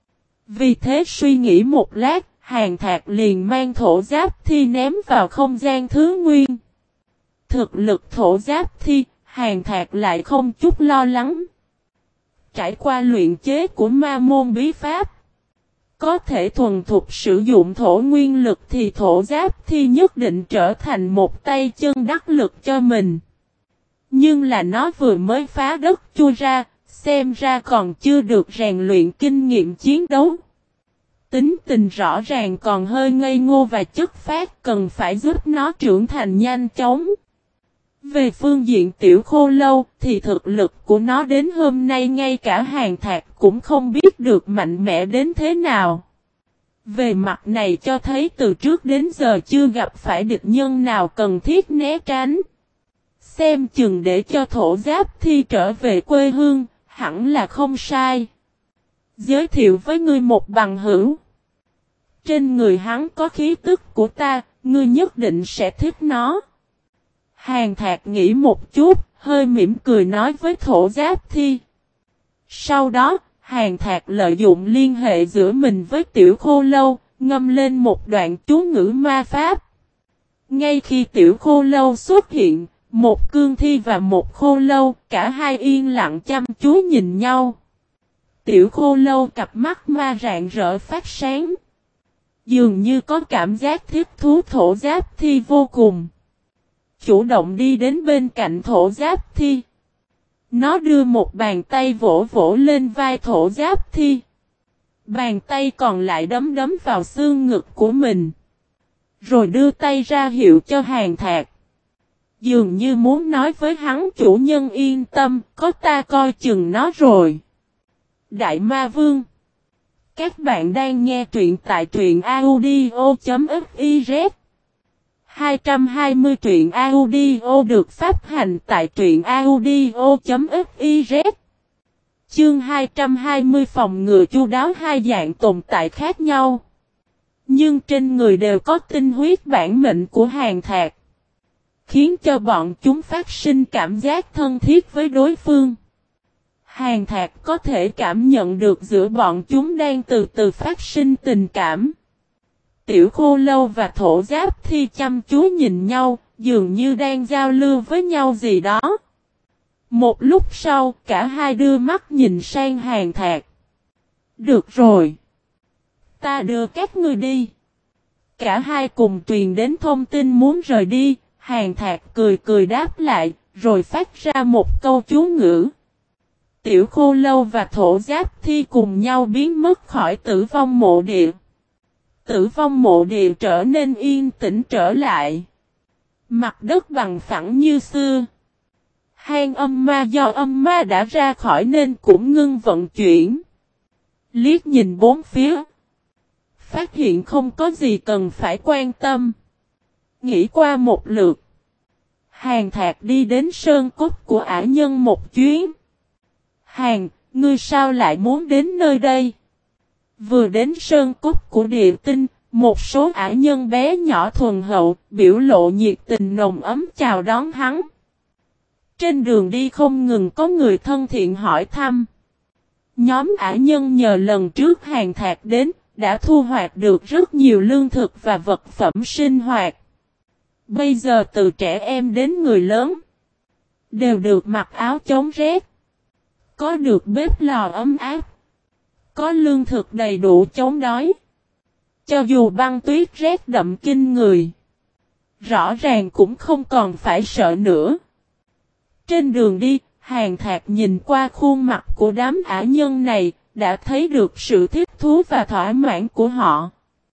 Vì thế suy nghĩ một lát, Hàn Thạc liền mang Thổ Giáp Thi ném vào không gian thứ nguyên. Thực lực Thổ Giáp Thi, Hàn Thạc lại không chút lo lắng. Trải qua luyện chế của ma môn bí pháp, có thể thuần thục sử dụng thổ nguyên lực thì Thổ Giáp Thi nhất định trở thành một tay chân đắc lực cho mình. Nhưng là nó vừa mới phá đất chui ra, xem ra còn chưa được rèn luyện kinh nghiệm chiến đấu. Tính tình rõ ràng còn hơi ngây ngô và chất phác, cần phải giúp nó trưởng thành nhanh chóng. Về phương diện Tiểu Khô Lâu thì thực lực của nó đến hôm nay ngay cả Hàn Thạc cũng không biết được mạnh mẽ đến thế nào. Về mặt này cho thấy từ trước đến giờ chưa gặp phải địch nhân nào cần thiết né tránh. Xem chừng để cho Thổ Giáp Thi trở về quê hương, hẳn là không sai. Giới thiệu với ngươi một bằng hữu. Trên người hắn có khí tức của ta, ngươi nhất định sẽ thích nó. Hàn Thạc nghĩ một chút, hơi mỉm cười nói với Thổ Giáp Thi. Sau đó, Hàn Thạc lợi dụng liên hệ giữa mình với Tiểu Khô Lâu, ngâm lên một đoạn chú ngữ ma pháp. Ngay khi Tiểu Khô Lâu xuất hiện, một cương thi và một khô lâu, cả hai yên lặng chăm chú nhìn nhau. Tiểu Khô Lâu cặp mắt ma rạng rỡ phát sáng. Dường như có cảm giác thích thú Thổ Giáp Thi vô cùng. Chủ động đi đến bên cạnh Thổ Giáp Thi. Nó đưa một bàn tay vỗ vỗ lên vai Thổ Giáp Thi. Bàn tay còn lại đấm đấm vào xương ngực của mình. Rồi đưa tay ra hiệu cho Hàn Thạc. Dường như muốn nói với hắn chủ nhân yên tâm, có ta coi chừng nó rồi. Đại Ma Vương. Các bạn đang nghe truyện tại truyện audio.fiz. 220 truyện audio được phát hành tại truyện audio.fiz. Chương 220 phòng ngừa chu đáo, hai dạng tồn tại khác nhau. Nhưng trên người đều có tinh huyết bản mệnh của Hàn Thạc. Khiến cho bọn chúng phát sinh cảm giác thân thiết với đối phương. Hàn Thạc có thể cảm nhận được giữa bọn chúng đang từ từ phát sinh tình cảm. Tiểu Khô Lâu và Thổ Giáp Thi chăm chú nhìn nhau, dường như đang giao lưu với nhau gì đó. Một lúc sau, cả hai đưa mắt nhìn sang Hàn Thạc. Được rồi. Ta đưa các ngươi đi. Cả hai cùng truyền đến thông tin muốn rời đi. Hàn Thạc cười cười đáp lại, rồi phát ra một câu chú ngữ. Tiểu Khô Lâu và Thổ Giáp Thi cùng nhau biến mất khỏi Tử Vong Mộ Địa. Tử Vong Mộ Địa trở nên yên tĩnh trở lại. Mặt đất bằng phẳng như xưa. Hang âm ma do âm ma đã ra khỏi nên cũng ngưng vận chuyển. Liếc nhìn bốn phía. Phát hiện không có gì cần phải quan tâm. Nghĩ qua một lượt. Hàn Thạc đi đến sơn cốt của ả nhân một chuyến. Hàn, ngươi sao lại muốn đến nơi đây? Vừa đến sơn cốt của địa tinh, một số ả nhân bé nhỏ thuần hậu, biểu lộ nhiệt tình nồng ấm chào đón hắn. Trên đường đi không ngừng có người thân thiện hỏi thăm. Nhóm ả nhân nhờ lần trước Hàn Thạc đến, đã thu hoạch được rất nhiều lương thực và vật phẩm sinh hoạt. Bây giờ từ trẻ em đến người lớn, đều được mặc áo chống rét. Có được bếp lò ấm áp. Có lương thực đầy đủ chống đói. Cho dù băng tuyết rét đậm kinh người, rõ ràng cũng không còn phải sợ nữa. Trên đường đi, Hàn Thạc nhìn qua khuôn mặt của đám ả nhân này, đã thấy được sự thích thú và thỏa mãn của họ.